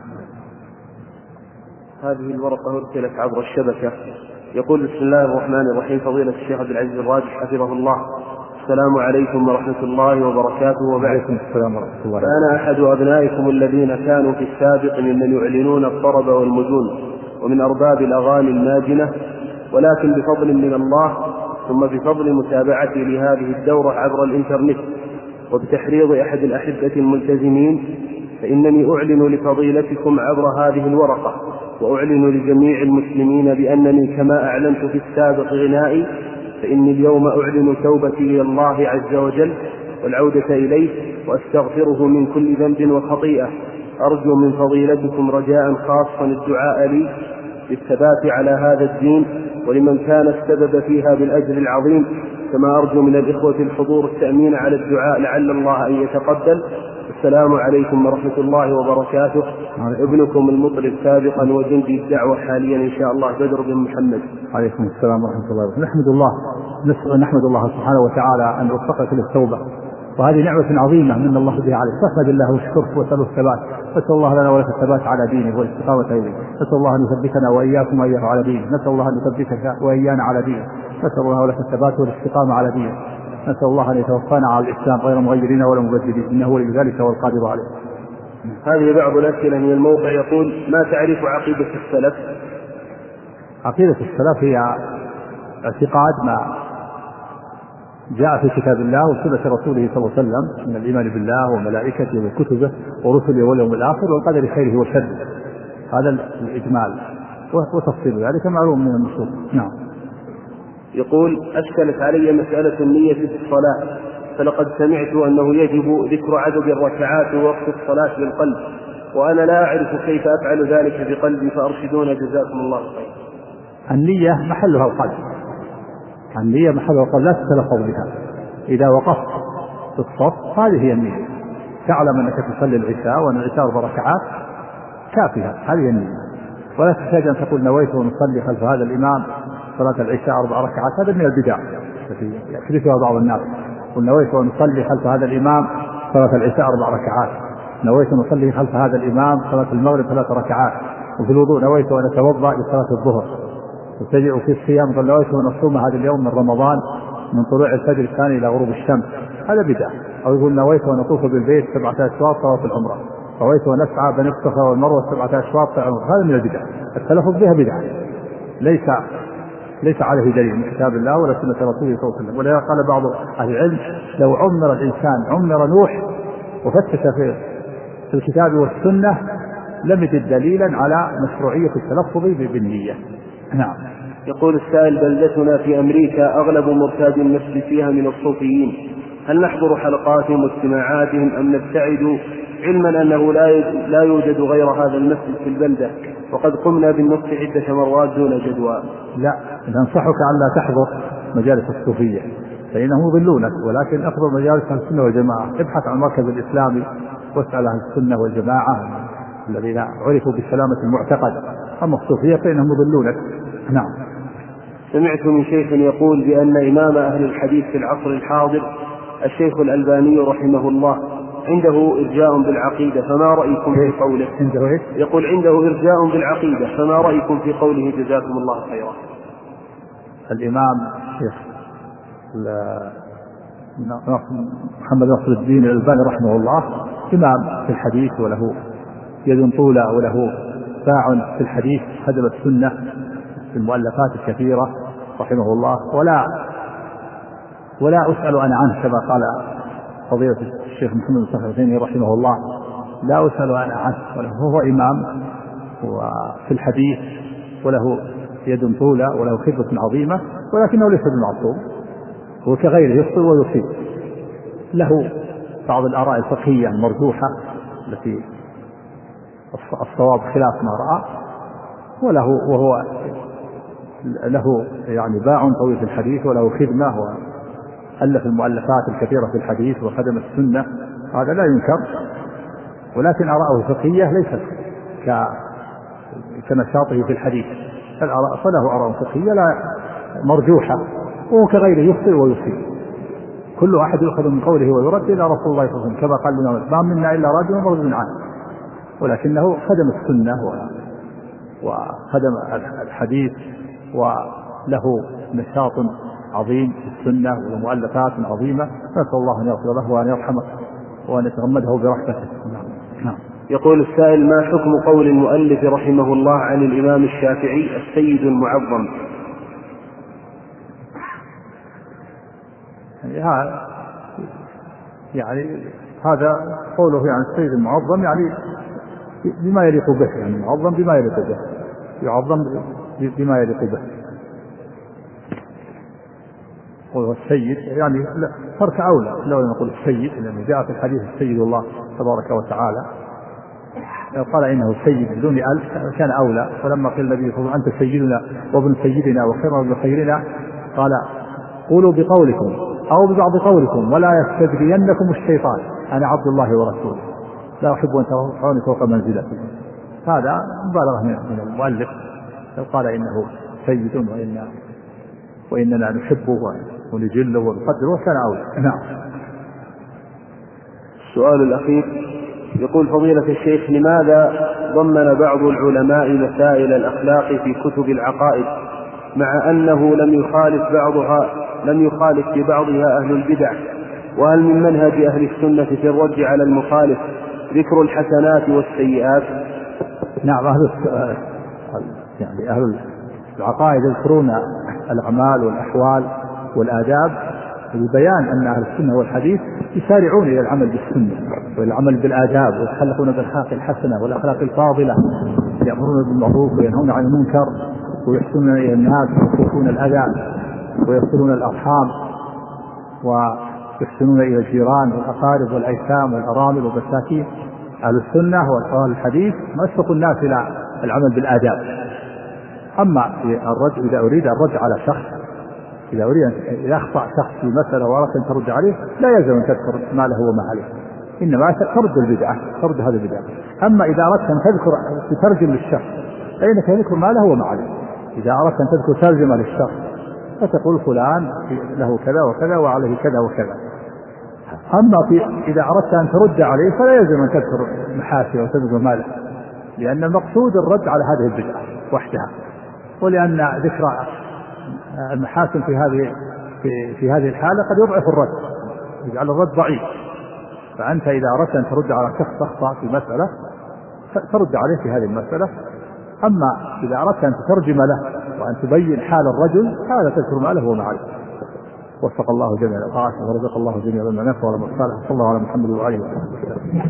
هذه الورقة أرسلت عبر الشبكة. يقول: بسم الله الرحمن الرحيم. فضيلة الشيخ عبد العزيز الراجح حفظه الله، السلام عليكم ورحمة الله وبركاته. وبعد، السلام ورحمة الله. فأنا أحد أبنائكم الذين كانوا في السابق ممن يعلنون الطرب والمجون ومن أرباب الأغاني الناجنة، ولكن بفضل من الله ثم بفضل متابعتي لهذه الدورة عبر الإنترنت وبتحريض أحد الأحبة الملتزمين، فإنني أعلن لفضيلتكم عبر هذه الورقة وأعلن لجميع المسلمين بأنني كما أعلنت في السابق غنائي، فإني اليوم أعلن توبتي إلى الله عز وجل والعودة إليه، وأستغفره من كل ذنب وخطيئة. أرجو من فضيلتكم رجاء خاصا الدعاء لي بالثبات على هذا الدين ولمن كان السبب فيها بالأجر العظيم، كما أرجو من الإخوة الحضور التأمين على الدعاء لعل الله أن يتقبل. السلام عليكم ورحمة الله وبركاته. ابنكم المطرب سابقا وجندي الدعوة حاليا إن شاء الله بدر بن محمد. عليكم السلام ورحمة الله وبركاته. نحمد الله نحمد الله سبحانه وتعالى أن وفقك للتوبة، وهذه نعمة عظيمة من الله بها عليك، فاحمد الله واشكره وسأله الثبات. نسأل الله لنا ولك الثبات على دينه والاستقامة إليه، نسأل الله أن يثبتنا وإياكم وإياه على دينه، نسأل الله أن يثبتك وإيانا على دينه، نسأل الله ولك الثبات والاستقامة على دينه، نسأل الله أن يتوفانا على الإسلام غير مغيرين ولا مبدلين، إنه ولي ذلك والقادر عليه. هذه بعض الأسئلة من الموقع. يقول: ما تعرف عقيدة السلف؟ عقيدة السلف هي اعتقاد ما جاء في كتاب الله وسنة رسوله صلى الله عليه وسلم من الإيمان بالله وملائكته وكتبه ورسله واليوم الآخر والقدر خيره وشره. هذا الإجمال وتفصيل ذلك معلوم من النصوص. نعم. يقول: أشكلت علي مسألة النية في الصلاة، فلقد سمعت أنه يجب ذكر عدد الركعات ووقت الصلاة بالقلب، وأنا لا أعرف كيف أفعل ذلك بقلبي، فأرشدون جزاكم الله خير. النية محلها القلب، النية محلها القلب، لا تتلفظ بها. إذا وقفت في الصف هذه هي النية، تعلم أنك تصلي العشاء وأن العشاء أربع ركعات كافية، هذه النية. ولا تحتاج أن تقول نويت ونصلي خلف هذا الإمام صلاة العشاء أربع ركعات، هذا من البدع التي يحدثها بعض الناس. قل نويت ونصلي خلف هذا الإمام صلاة العشاء أربع ركعات، نويت ونصلي خلف هذا الإمام صلاة المغرب ثلاث ركعات، وفي الوضوء نويت وأن أتوضأ لصلاة الظهر، وتجئ في الصيام قل نويت وأن أصوم هذا اليوم من رمضان من طلوع الفجر الثاني إلى غروب الشمس، هذا بدعة. أو يقول نويت وأن أطوف بالبيت سبعة أشواط طواف العمرة، نويت وأن أسعى بين الصفا والمروة سبعة أشواط طواف العمرة، هذا من البدع. التلفظ بها بدعة، ليس ليس عليه دليل من كتاب الله ولا سنة رسوله صلى الله عليه وسلم. ولذا قال بعض أهل العلم: لو عمر الإنسان عمر نوح وفتش في في الكتاب والسنة لم يجد دليلا على مشروعية التلفظ بالنية. نعم. يقول السائل: بلدتنا في أمريكا أغلب مرتاد النسل فيها من الصوفيين، هل نحضر حلقاتهم واجتماعاتهم أم نبتعد، علما أنه لا يوجد غير هذا المسجد في البلدة وقد قمنا بالنص عدة مرات دون جدوى؟ لا، ننصحك أن لا تحضر مجالس الصوفية فإنهم يضلونك، ولكن أحضر مجالس أهل السنة والجماعة. ابحث عن المركز الإسلامي واسأل أهل السنة والجماعة الذين عرفوا بسلامة المعتقد. أما الصوفية فإنهم يضلونك. نعم. سمعت من شيخ يقول بأن إمام أهل الحديث في العصر الحاضر الشيخ الألباني رحمه الله عنده إرجاء بالعقيدة، فما رأيكم في قوله؟ يقول عنده إرجاء بالعقيدة، فما رأيكم في قوله جزاكم الله خيرا؟ الإمام الشيخ محمد ناصر الدين الألباني رحمه الله إمام في الحديث وله يد طولة وله باع في الحديث، خدم السنة في المؤلفات الكثيرة رحمه الله، ولا ولا أسأل أنا عنه كما قال فضيلة الشيخ محمد ناصر الدين رحمه الله، لا أسأل أنا عنه، وهو إمام وفي الحديث وله يد طولة وله خبرة عظيمة، ولكنه ليس بالمعصوم، وكغيره يخطئ ويصيب، له بعض الآراء الفقهية المرجوحة التي الصواب خلاف ما رأى، وله وهو له يعني باع طويل في الحديث وله خدمة وألف المؤلفات الكثيرة في الحديث وخدم السنة، هذا لا ينكر، ولكن آراءه الفقهية ليست كنشاطه في الحديث، فله آراء فقهية لا مرجوحة، وكغيره يخطئ ويصيب، كل أحد يأخذ من قوله ويرد إلى رسول الله صلى الله عليه وسلم كما قال لنا: ما منا إلا رجل مرد عنه، ولكنه خدم السنة وخدم الحديث وله نشاط عظيم في السنة ومؤلفات عظيمة، نسأل الله أن يغفر له وأن يرحمه وأن يتغمده برحمته. نعم. يقول السائل: ما حكم قول المؤلف رحمه الله عن الإمام الشافعي السيد المعظم؟ يعني هذا قوله يعني السيد المعظم يعني بما يليق به، يعني المعظم بما يليق به، يعظم بما يليق به. قوله السيد يعني فرق أولى، لو نقول السيد لما جاء في الحديث السيد الله تبارك وتعالى قال إنه سيد بدون ألف كان أولى، ولما قيل النبي صلى الله عليه وسلم: أنت سيدنا وابن سيدنا وخير ابن خيرنا، قال: قولوا بقولكم أو ببعض قولكم ولا يستدرينكم الشيطان، أنا عبد الله ورسوله لا أحب أن ترفعوني فوق منزلتي. هذا مبالغة من المؤلف، لو قال إنه سيد وإن وإننا نحبه ونجله ونقدره كان أولى. نعم. السؤال الأخير يقول: فضيلة الشيخ، لماذا ضمن بعض العلماء مسائل الأخلاق في كتب العقائد مع أنه لم يخالف بعضها لم يخالف في بعضها أهل البدع؟ وهل من منهج أهل السنة في الرد على المخالف ذكر الحسنات والسيئات؟ نعم، أهل يعني أهل العقائد يذكرون الأعمال والأحوال والآداب لبيان أن أهل السنة والحديث يسارعون إلى العمل بالسنة والعمل بالآداب ويتخلقون بالأخلاق الحسنة والأخلاق الفاضلة، يأمرون بالمعروف وينهون عن المنكر ويحسنون إلى الناس ويكفون الأذى ويصلون الأرحام ويحسنون إلى الجيران والأقارب والأيتام والأرامل والمساكين. أهل السنة والحديث مسبق الناس إلى العمل بالآداب. أما الرد إذا أريد الرد على شخص، إذا أريد إذا أخطأ شخص في مسألة وأردت أن ترد عليه لا يلزم أن تذكر ما له وما عليه، إنما ترد البدعة، ترد هذه البدعة. أما إذا أردت أن تذكر تترجم للشخص فإنك تذكر ما له وما عليه. إذا أردت أن تذكر ترجمة للشخص فتقول فلان له كذا وكذا وعليه كذا وكذا. أما في إذا أردت أن ترد عليه فلا يلزم أن تذكر محاسن وتذكر ما له، لأن المقصود الرد على هذه البدعة وحدها، ولأن ذكر المحاسن في هذه في, في هذه الحالة قد يضعف الرد، يجعل الرد ضعيف. فأنت إذا أردت أن ترد على شخص أخطأ في مسألة ترد عليه في هذه المسألة. أما إذا أردت أن تترجم له وأن تبين حال الرجل هذا تذكر ما له وما عليه. وفق الله جميع الأوقات ورزق الله جميع من نفع ولا مصالح. صلى الله على محمد وعلى آله وسلم.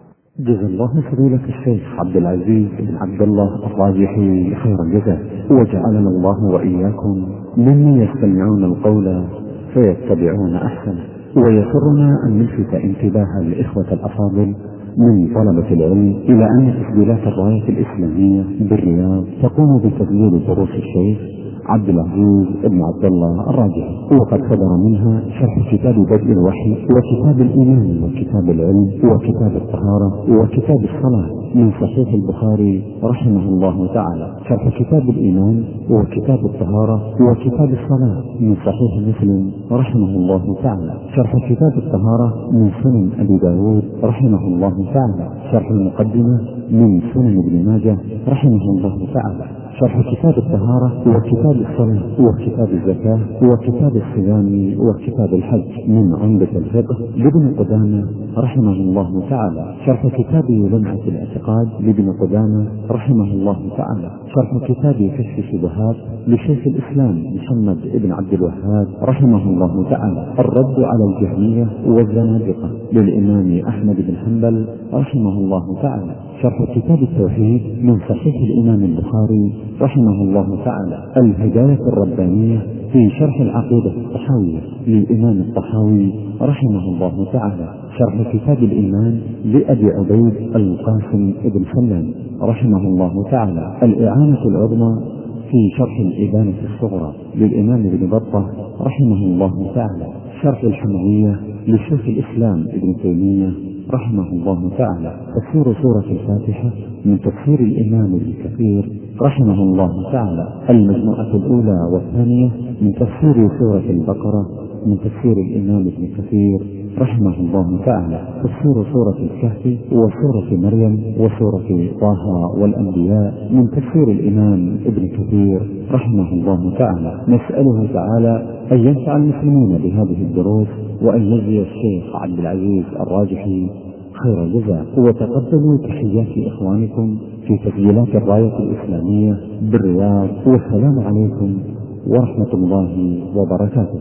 جزا الله فضيلة الشيخ عبد العزيز بن عبد الله الراجحي خير الجزاء، وجعلنا الله وإياكم ممن يستمعون القول فيتبعون أحسنه. ويسرنا أن نلفت انتباه الإخوة الأفاضل من طلبة العلم إلى أن تسجيلات الراية الإسلامية بالرياض تقوم بتسجيل دروس الشيخ عبد العزيز بن عبد الله الراجحي، وقد صدر منها شرح كتاب بدء الوحي وكتاب الإيمان وكتاب العلم وكتاب الطهارة وكتاب الصلاة من صحيح البخاري رحمه الله تعالى، شرح كتاب الإيمان وكتاب الطهارة وكتاب الصلاة من صحيح مسلم رحمه الله تعالى، شرح كتاب الطهارة من سنن أبي داود رحمه الله تعالى، شرح المقدمة من سنن ابن ماجه رحمه الله تعالى، شرح كتاب الطهارة وكتاب الصلاة وكتاب الزكاة وكتاب الصيام وكتاب الحج من عمدة الفقه لابن قدامة رحمه الله تعالى، شرح كتاب لمعة الاعتقاد لابن قدامة رحمه الله تعالى، شرح كتاب كشف الشبهات لشيخ الإسلام محمد بن عبد الوهاب رحمه الله تعالى، الرد على الجهمية والزنادقة للإمام أحمد بن حنبل رحمه الله تعالى، شرح كتاب التوحيد من صحيح الإمام البخاري رحمه الله تعالى، الهداية الربانية في شرح العقيدة الطحاوية للإمام الطحاوي رحمه الله تعالى، شرح كتاب الإيمان لأبي عبيد القاسم بن سلام رحمه الله تعالى، الإعانة العظمى في شرح الإبانة الصغرى للإمام ابن بطة رحمه الله تعالى، شرح الحموية لشيخ الإسلام ابن تيمية رحمه الله تعالى، تفسير سورة الفاتحة من تفسير الإمام ابن كثير رحمه الله تعالى، المجموعة الأولى والثانية من تفسير سورة البقرة من تفسير الإمام ابن كثير رحمه الله تعالى، تفسير سورة الكهف وسورة مريم وسورة طه والأنبياء من تفسير الإمام ابن كثير رحمه الله تعالى. نسأله تعالى أن ينفع المسلمين بهذه الدروس وأن يجزي الشيخ عبد العزيز الراجحي خير الجزاء. وتقبلوا تحيات إخوانكم في تسجيلات الراية الإسلامية بالرياض، والسلام عليكم ورحمة الله وبركاته.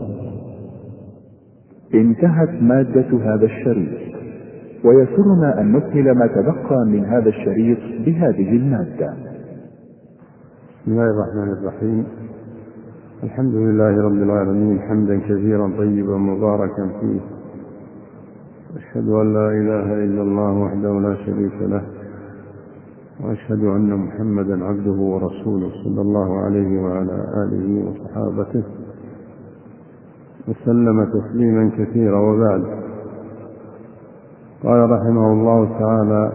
انتهت مادة هذا الشريط، ويسرنا أن نكمل ما تبقى من هذا الشريط بهذه المادة. بسم الله الرحمن الرحيم. الحمد لله رب العالمين حمدا كثيرا طيبا مباركا فيه، أشهد أن لا إله إلا الله وحده لا شريك له، وأشهد أن محمدا عبده ورسوله صلى الله عليه وعلى آله وصحابته وسلم تسليما كثيرا. وبعد، قال رحمه الله تعالى: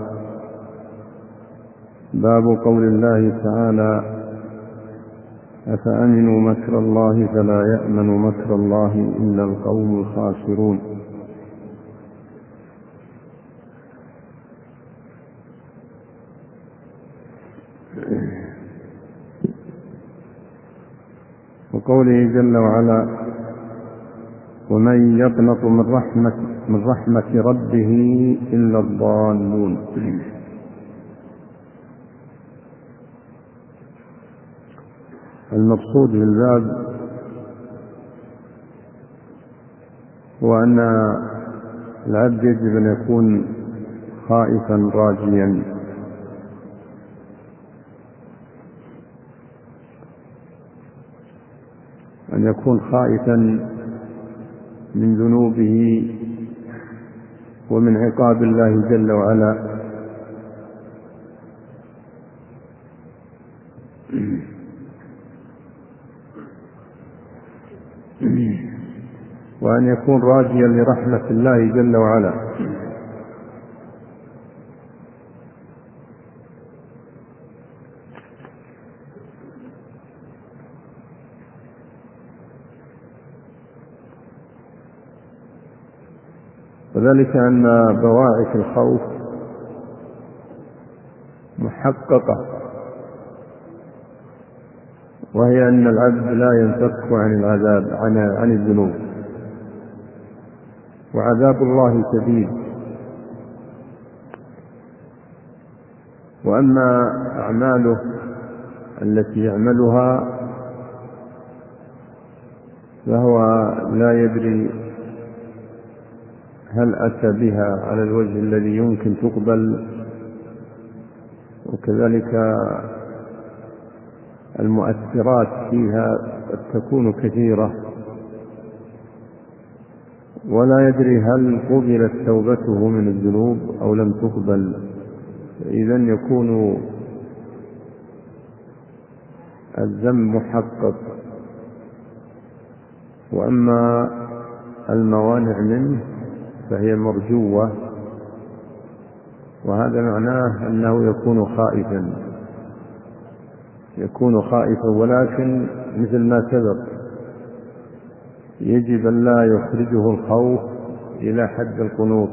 باب قول الله تعالى: أفأمنوا مكر الله فلا يأمن مكر الله إلا القوم الخاسرون. وقوله جل وعلا: ومن يقنط من رحمة, من رحمة ربه إلا الضالون. المقصود بالباب هو أن العبد يجب أن يكون خائفا راجيا، أن يكون خائفا من ذنوبه ومن عقاب الله جل وعلا، وأن يكون راجيا لرحمة الله جل وعلا. وذلك أن بواعث الخوف محققة، وهي أن العبد لا ينفك عن العذاب عن عن الذنوب، وعذاب الله شديد. وأما أعماله التي يعملها فهو لا يدري هل أتى بها على الوجه الذي يمكن تقبل، وكذلك المؤثرات فيها قد تكون كثيرة، ولا يدري هل قبلت توبته من الذنوب أو لم تقبل، إذن يكون الذنب محقق. وأما الموانع منه فهي مرجوة، وهذا معناه أنه يكون خائفا يكون خائفا ولكن مثل ما سبق يجب أن لا يخرجه الخوف إلى حد القنوط،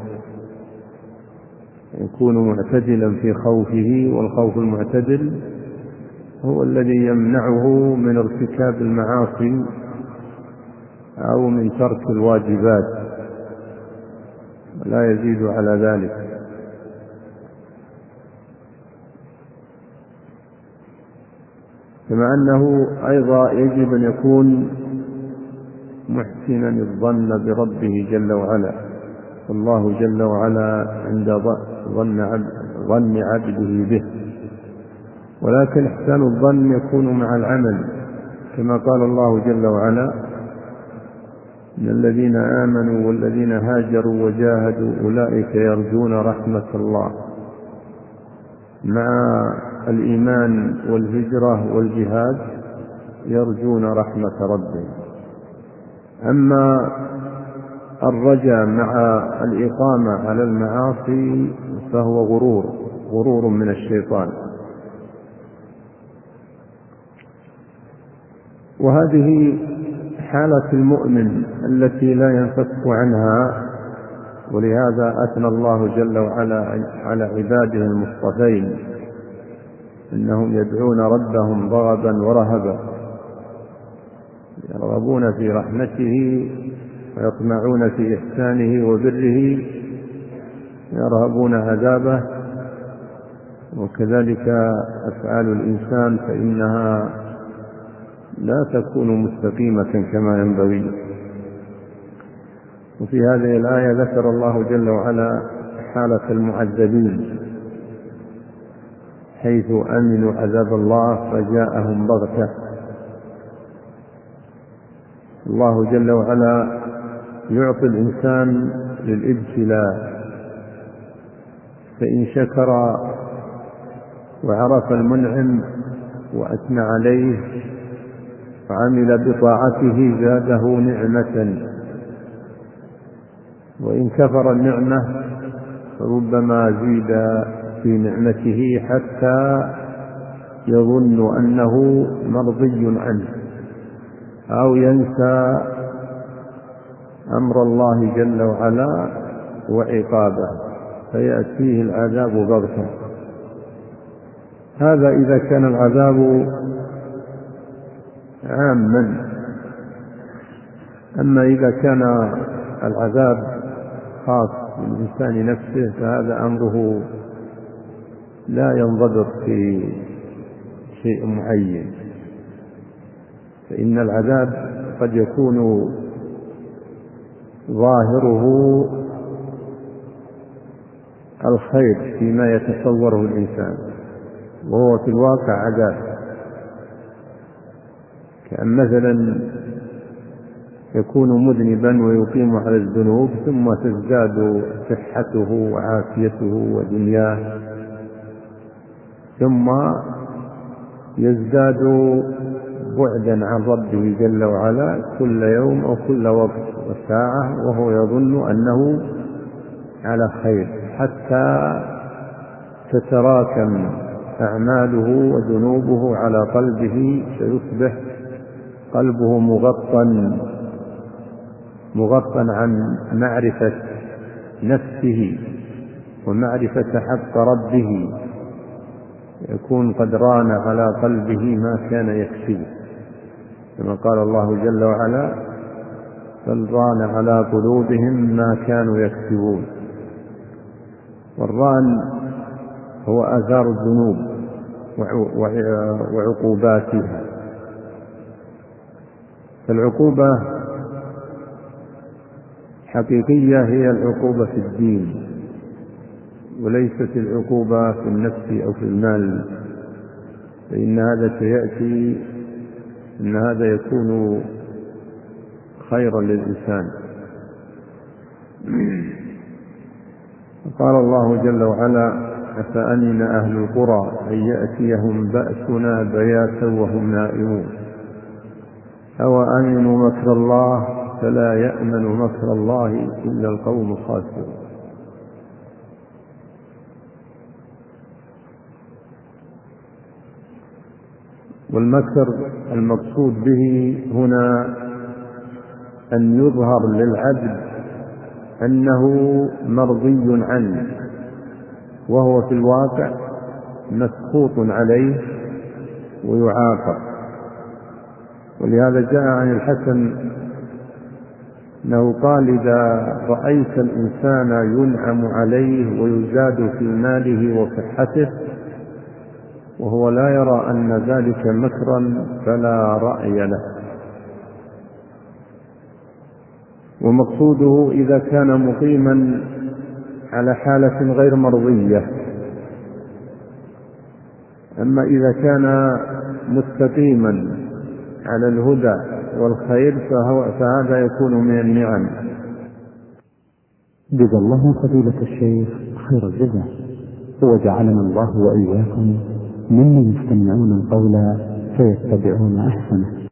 يكون معتدلا في خوفه، والخوف المعتدل هو الذي يمنعه من ارتكاب المعاصي أو من ترك الواجبات، لا يزيد على ذلك. كما أنه أيضا يجب أن يكون محسنا الظن بربه جل وعلا، والله جل وعلا عند ظن عبده به، ولكن إحسان الظن يكون مع العمل، كما قال الله جل وعلا: إن الذين آمنوا والذين هاجروا وجاهدوا أولئك يرجون رحمة الله. مع الإيمان والهجرة والجهاد يرجون رحمة ربهم. أما الرجاء مع الإقامة على المعاصي فهو غرور غرور من الشيطان. وهذه حالة المؤمن التي لا ينفك عنها، ولهذا أثنى الله جل وعلا على عباده المصطفين إنهم يدعون ربهم رغبا ورهبا، يرغبون في رحمته ويطمعون في إحسانه وبره، يرهبون عذابه. وكذلك أفعال الإنسان فإنها لا تكون مستقيمة كما ينبغي. وفي هذه الآية ذكر الله جل وعلا حالة المعذبين، حيث أمنوا عذاب الله فجاءهم بغتة. الله جل وعلا يعطي الإنسان للابتلاء، فإن شكر وعرف المنعم وأثنى عليه وعمل بطاعته زاده نعمة، وإن كفر النعمة فربما زيد في نعمته حتى يظن أنه مرضي عنه، أو ينسى أمر الله جل وعلا وعقابه فيأتيه العذاب بغتة. هذا إذا كان العذاب عاما. أما إذا كان العذاب خاص بالإنسان نفسه فهذا أمره لا ينضبط في شيء معين، فإن العذاب قد يكون ظاهره الخير فيما يتصوره الإنسان، وهو في الواقع عذاب، كأن مثلا يكون مذنبا ويقيم على الذنوب ثم تزداد صحته وعافيته ودنياه، ثم يزداد بعدا عن ربه جل وعلا كل يوم أو كل وقت وساعة، وهو يظن أنه على خير، حتى تتراكم أعماله وذنوبه على قلبه، فيصبح قلبه مغطى مغطى عن معرفة نفسه ومعرفة حق ربه، يكون قد ران على قلبه ما كان يكسبه، كما قال الله جل وعلا: بل ران على قلوبهم ما كانوا يكسبون. والران هو آثار الذنوب وعقوباتها. فالعقوبة حقيقية هي العقوبة في الدين، وليست العقوبة في النفس أو في المال، فإن هذا سيأتي إن هذا يكون خيرا للإنسان. قال الله جل وعلا: أفأمن أهل القرى أن يأتيهم بأسنا بياتا وهم نائمون أو أمنوا مكر الله فلا يأمن مكر الله إلا القوم الخاسرون. والمكر المقصود به هنا أن يظهر للعبد أنه مرضي عنه، وهو في الواقع مسخوط عليه ويعاقب. ولهذا جاء عن الحسن أنه قال: إذا رأيت الإنسان ينعم عليه ويزاد في ماله وصحته وهو لا يرى أن ذلك مكرا فلا رأي له. ومقصوده إذا كان مقيما على حالة غير مرضية. أما إذا كان مستقيما على الهدى والخير فهو فهذا يكون من النعم. جزا الله فضيلة الشيخ خير الجزاء، وجعلنا الله وإياكم ممن يستمعون القول فيتبعون أحسنه.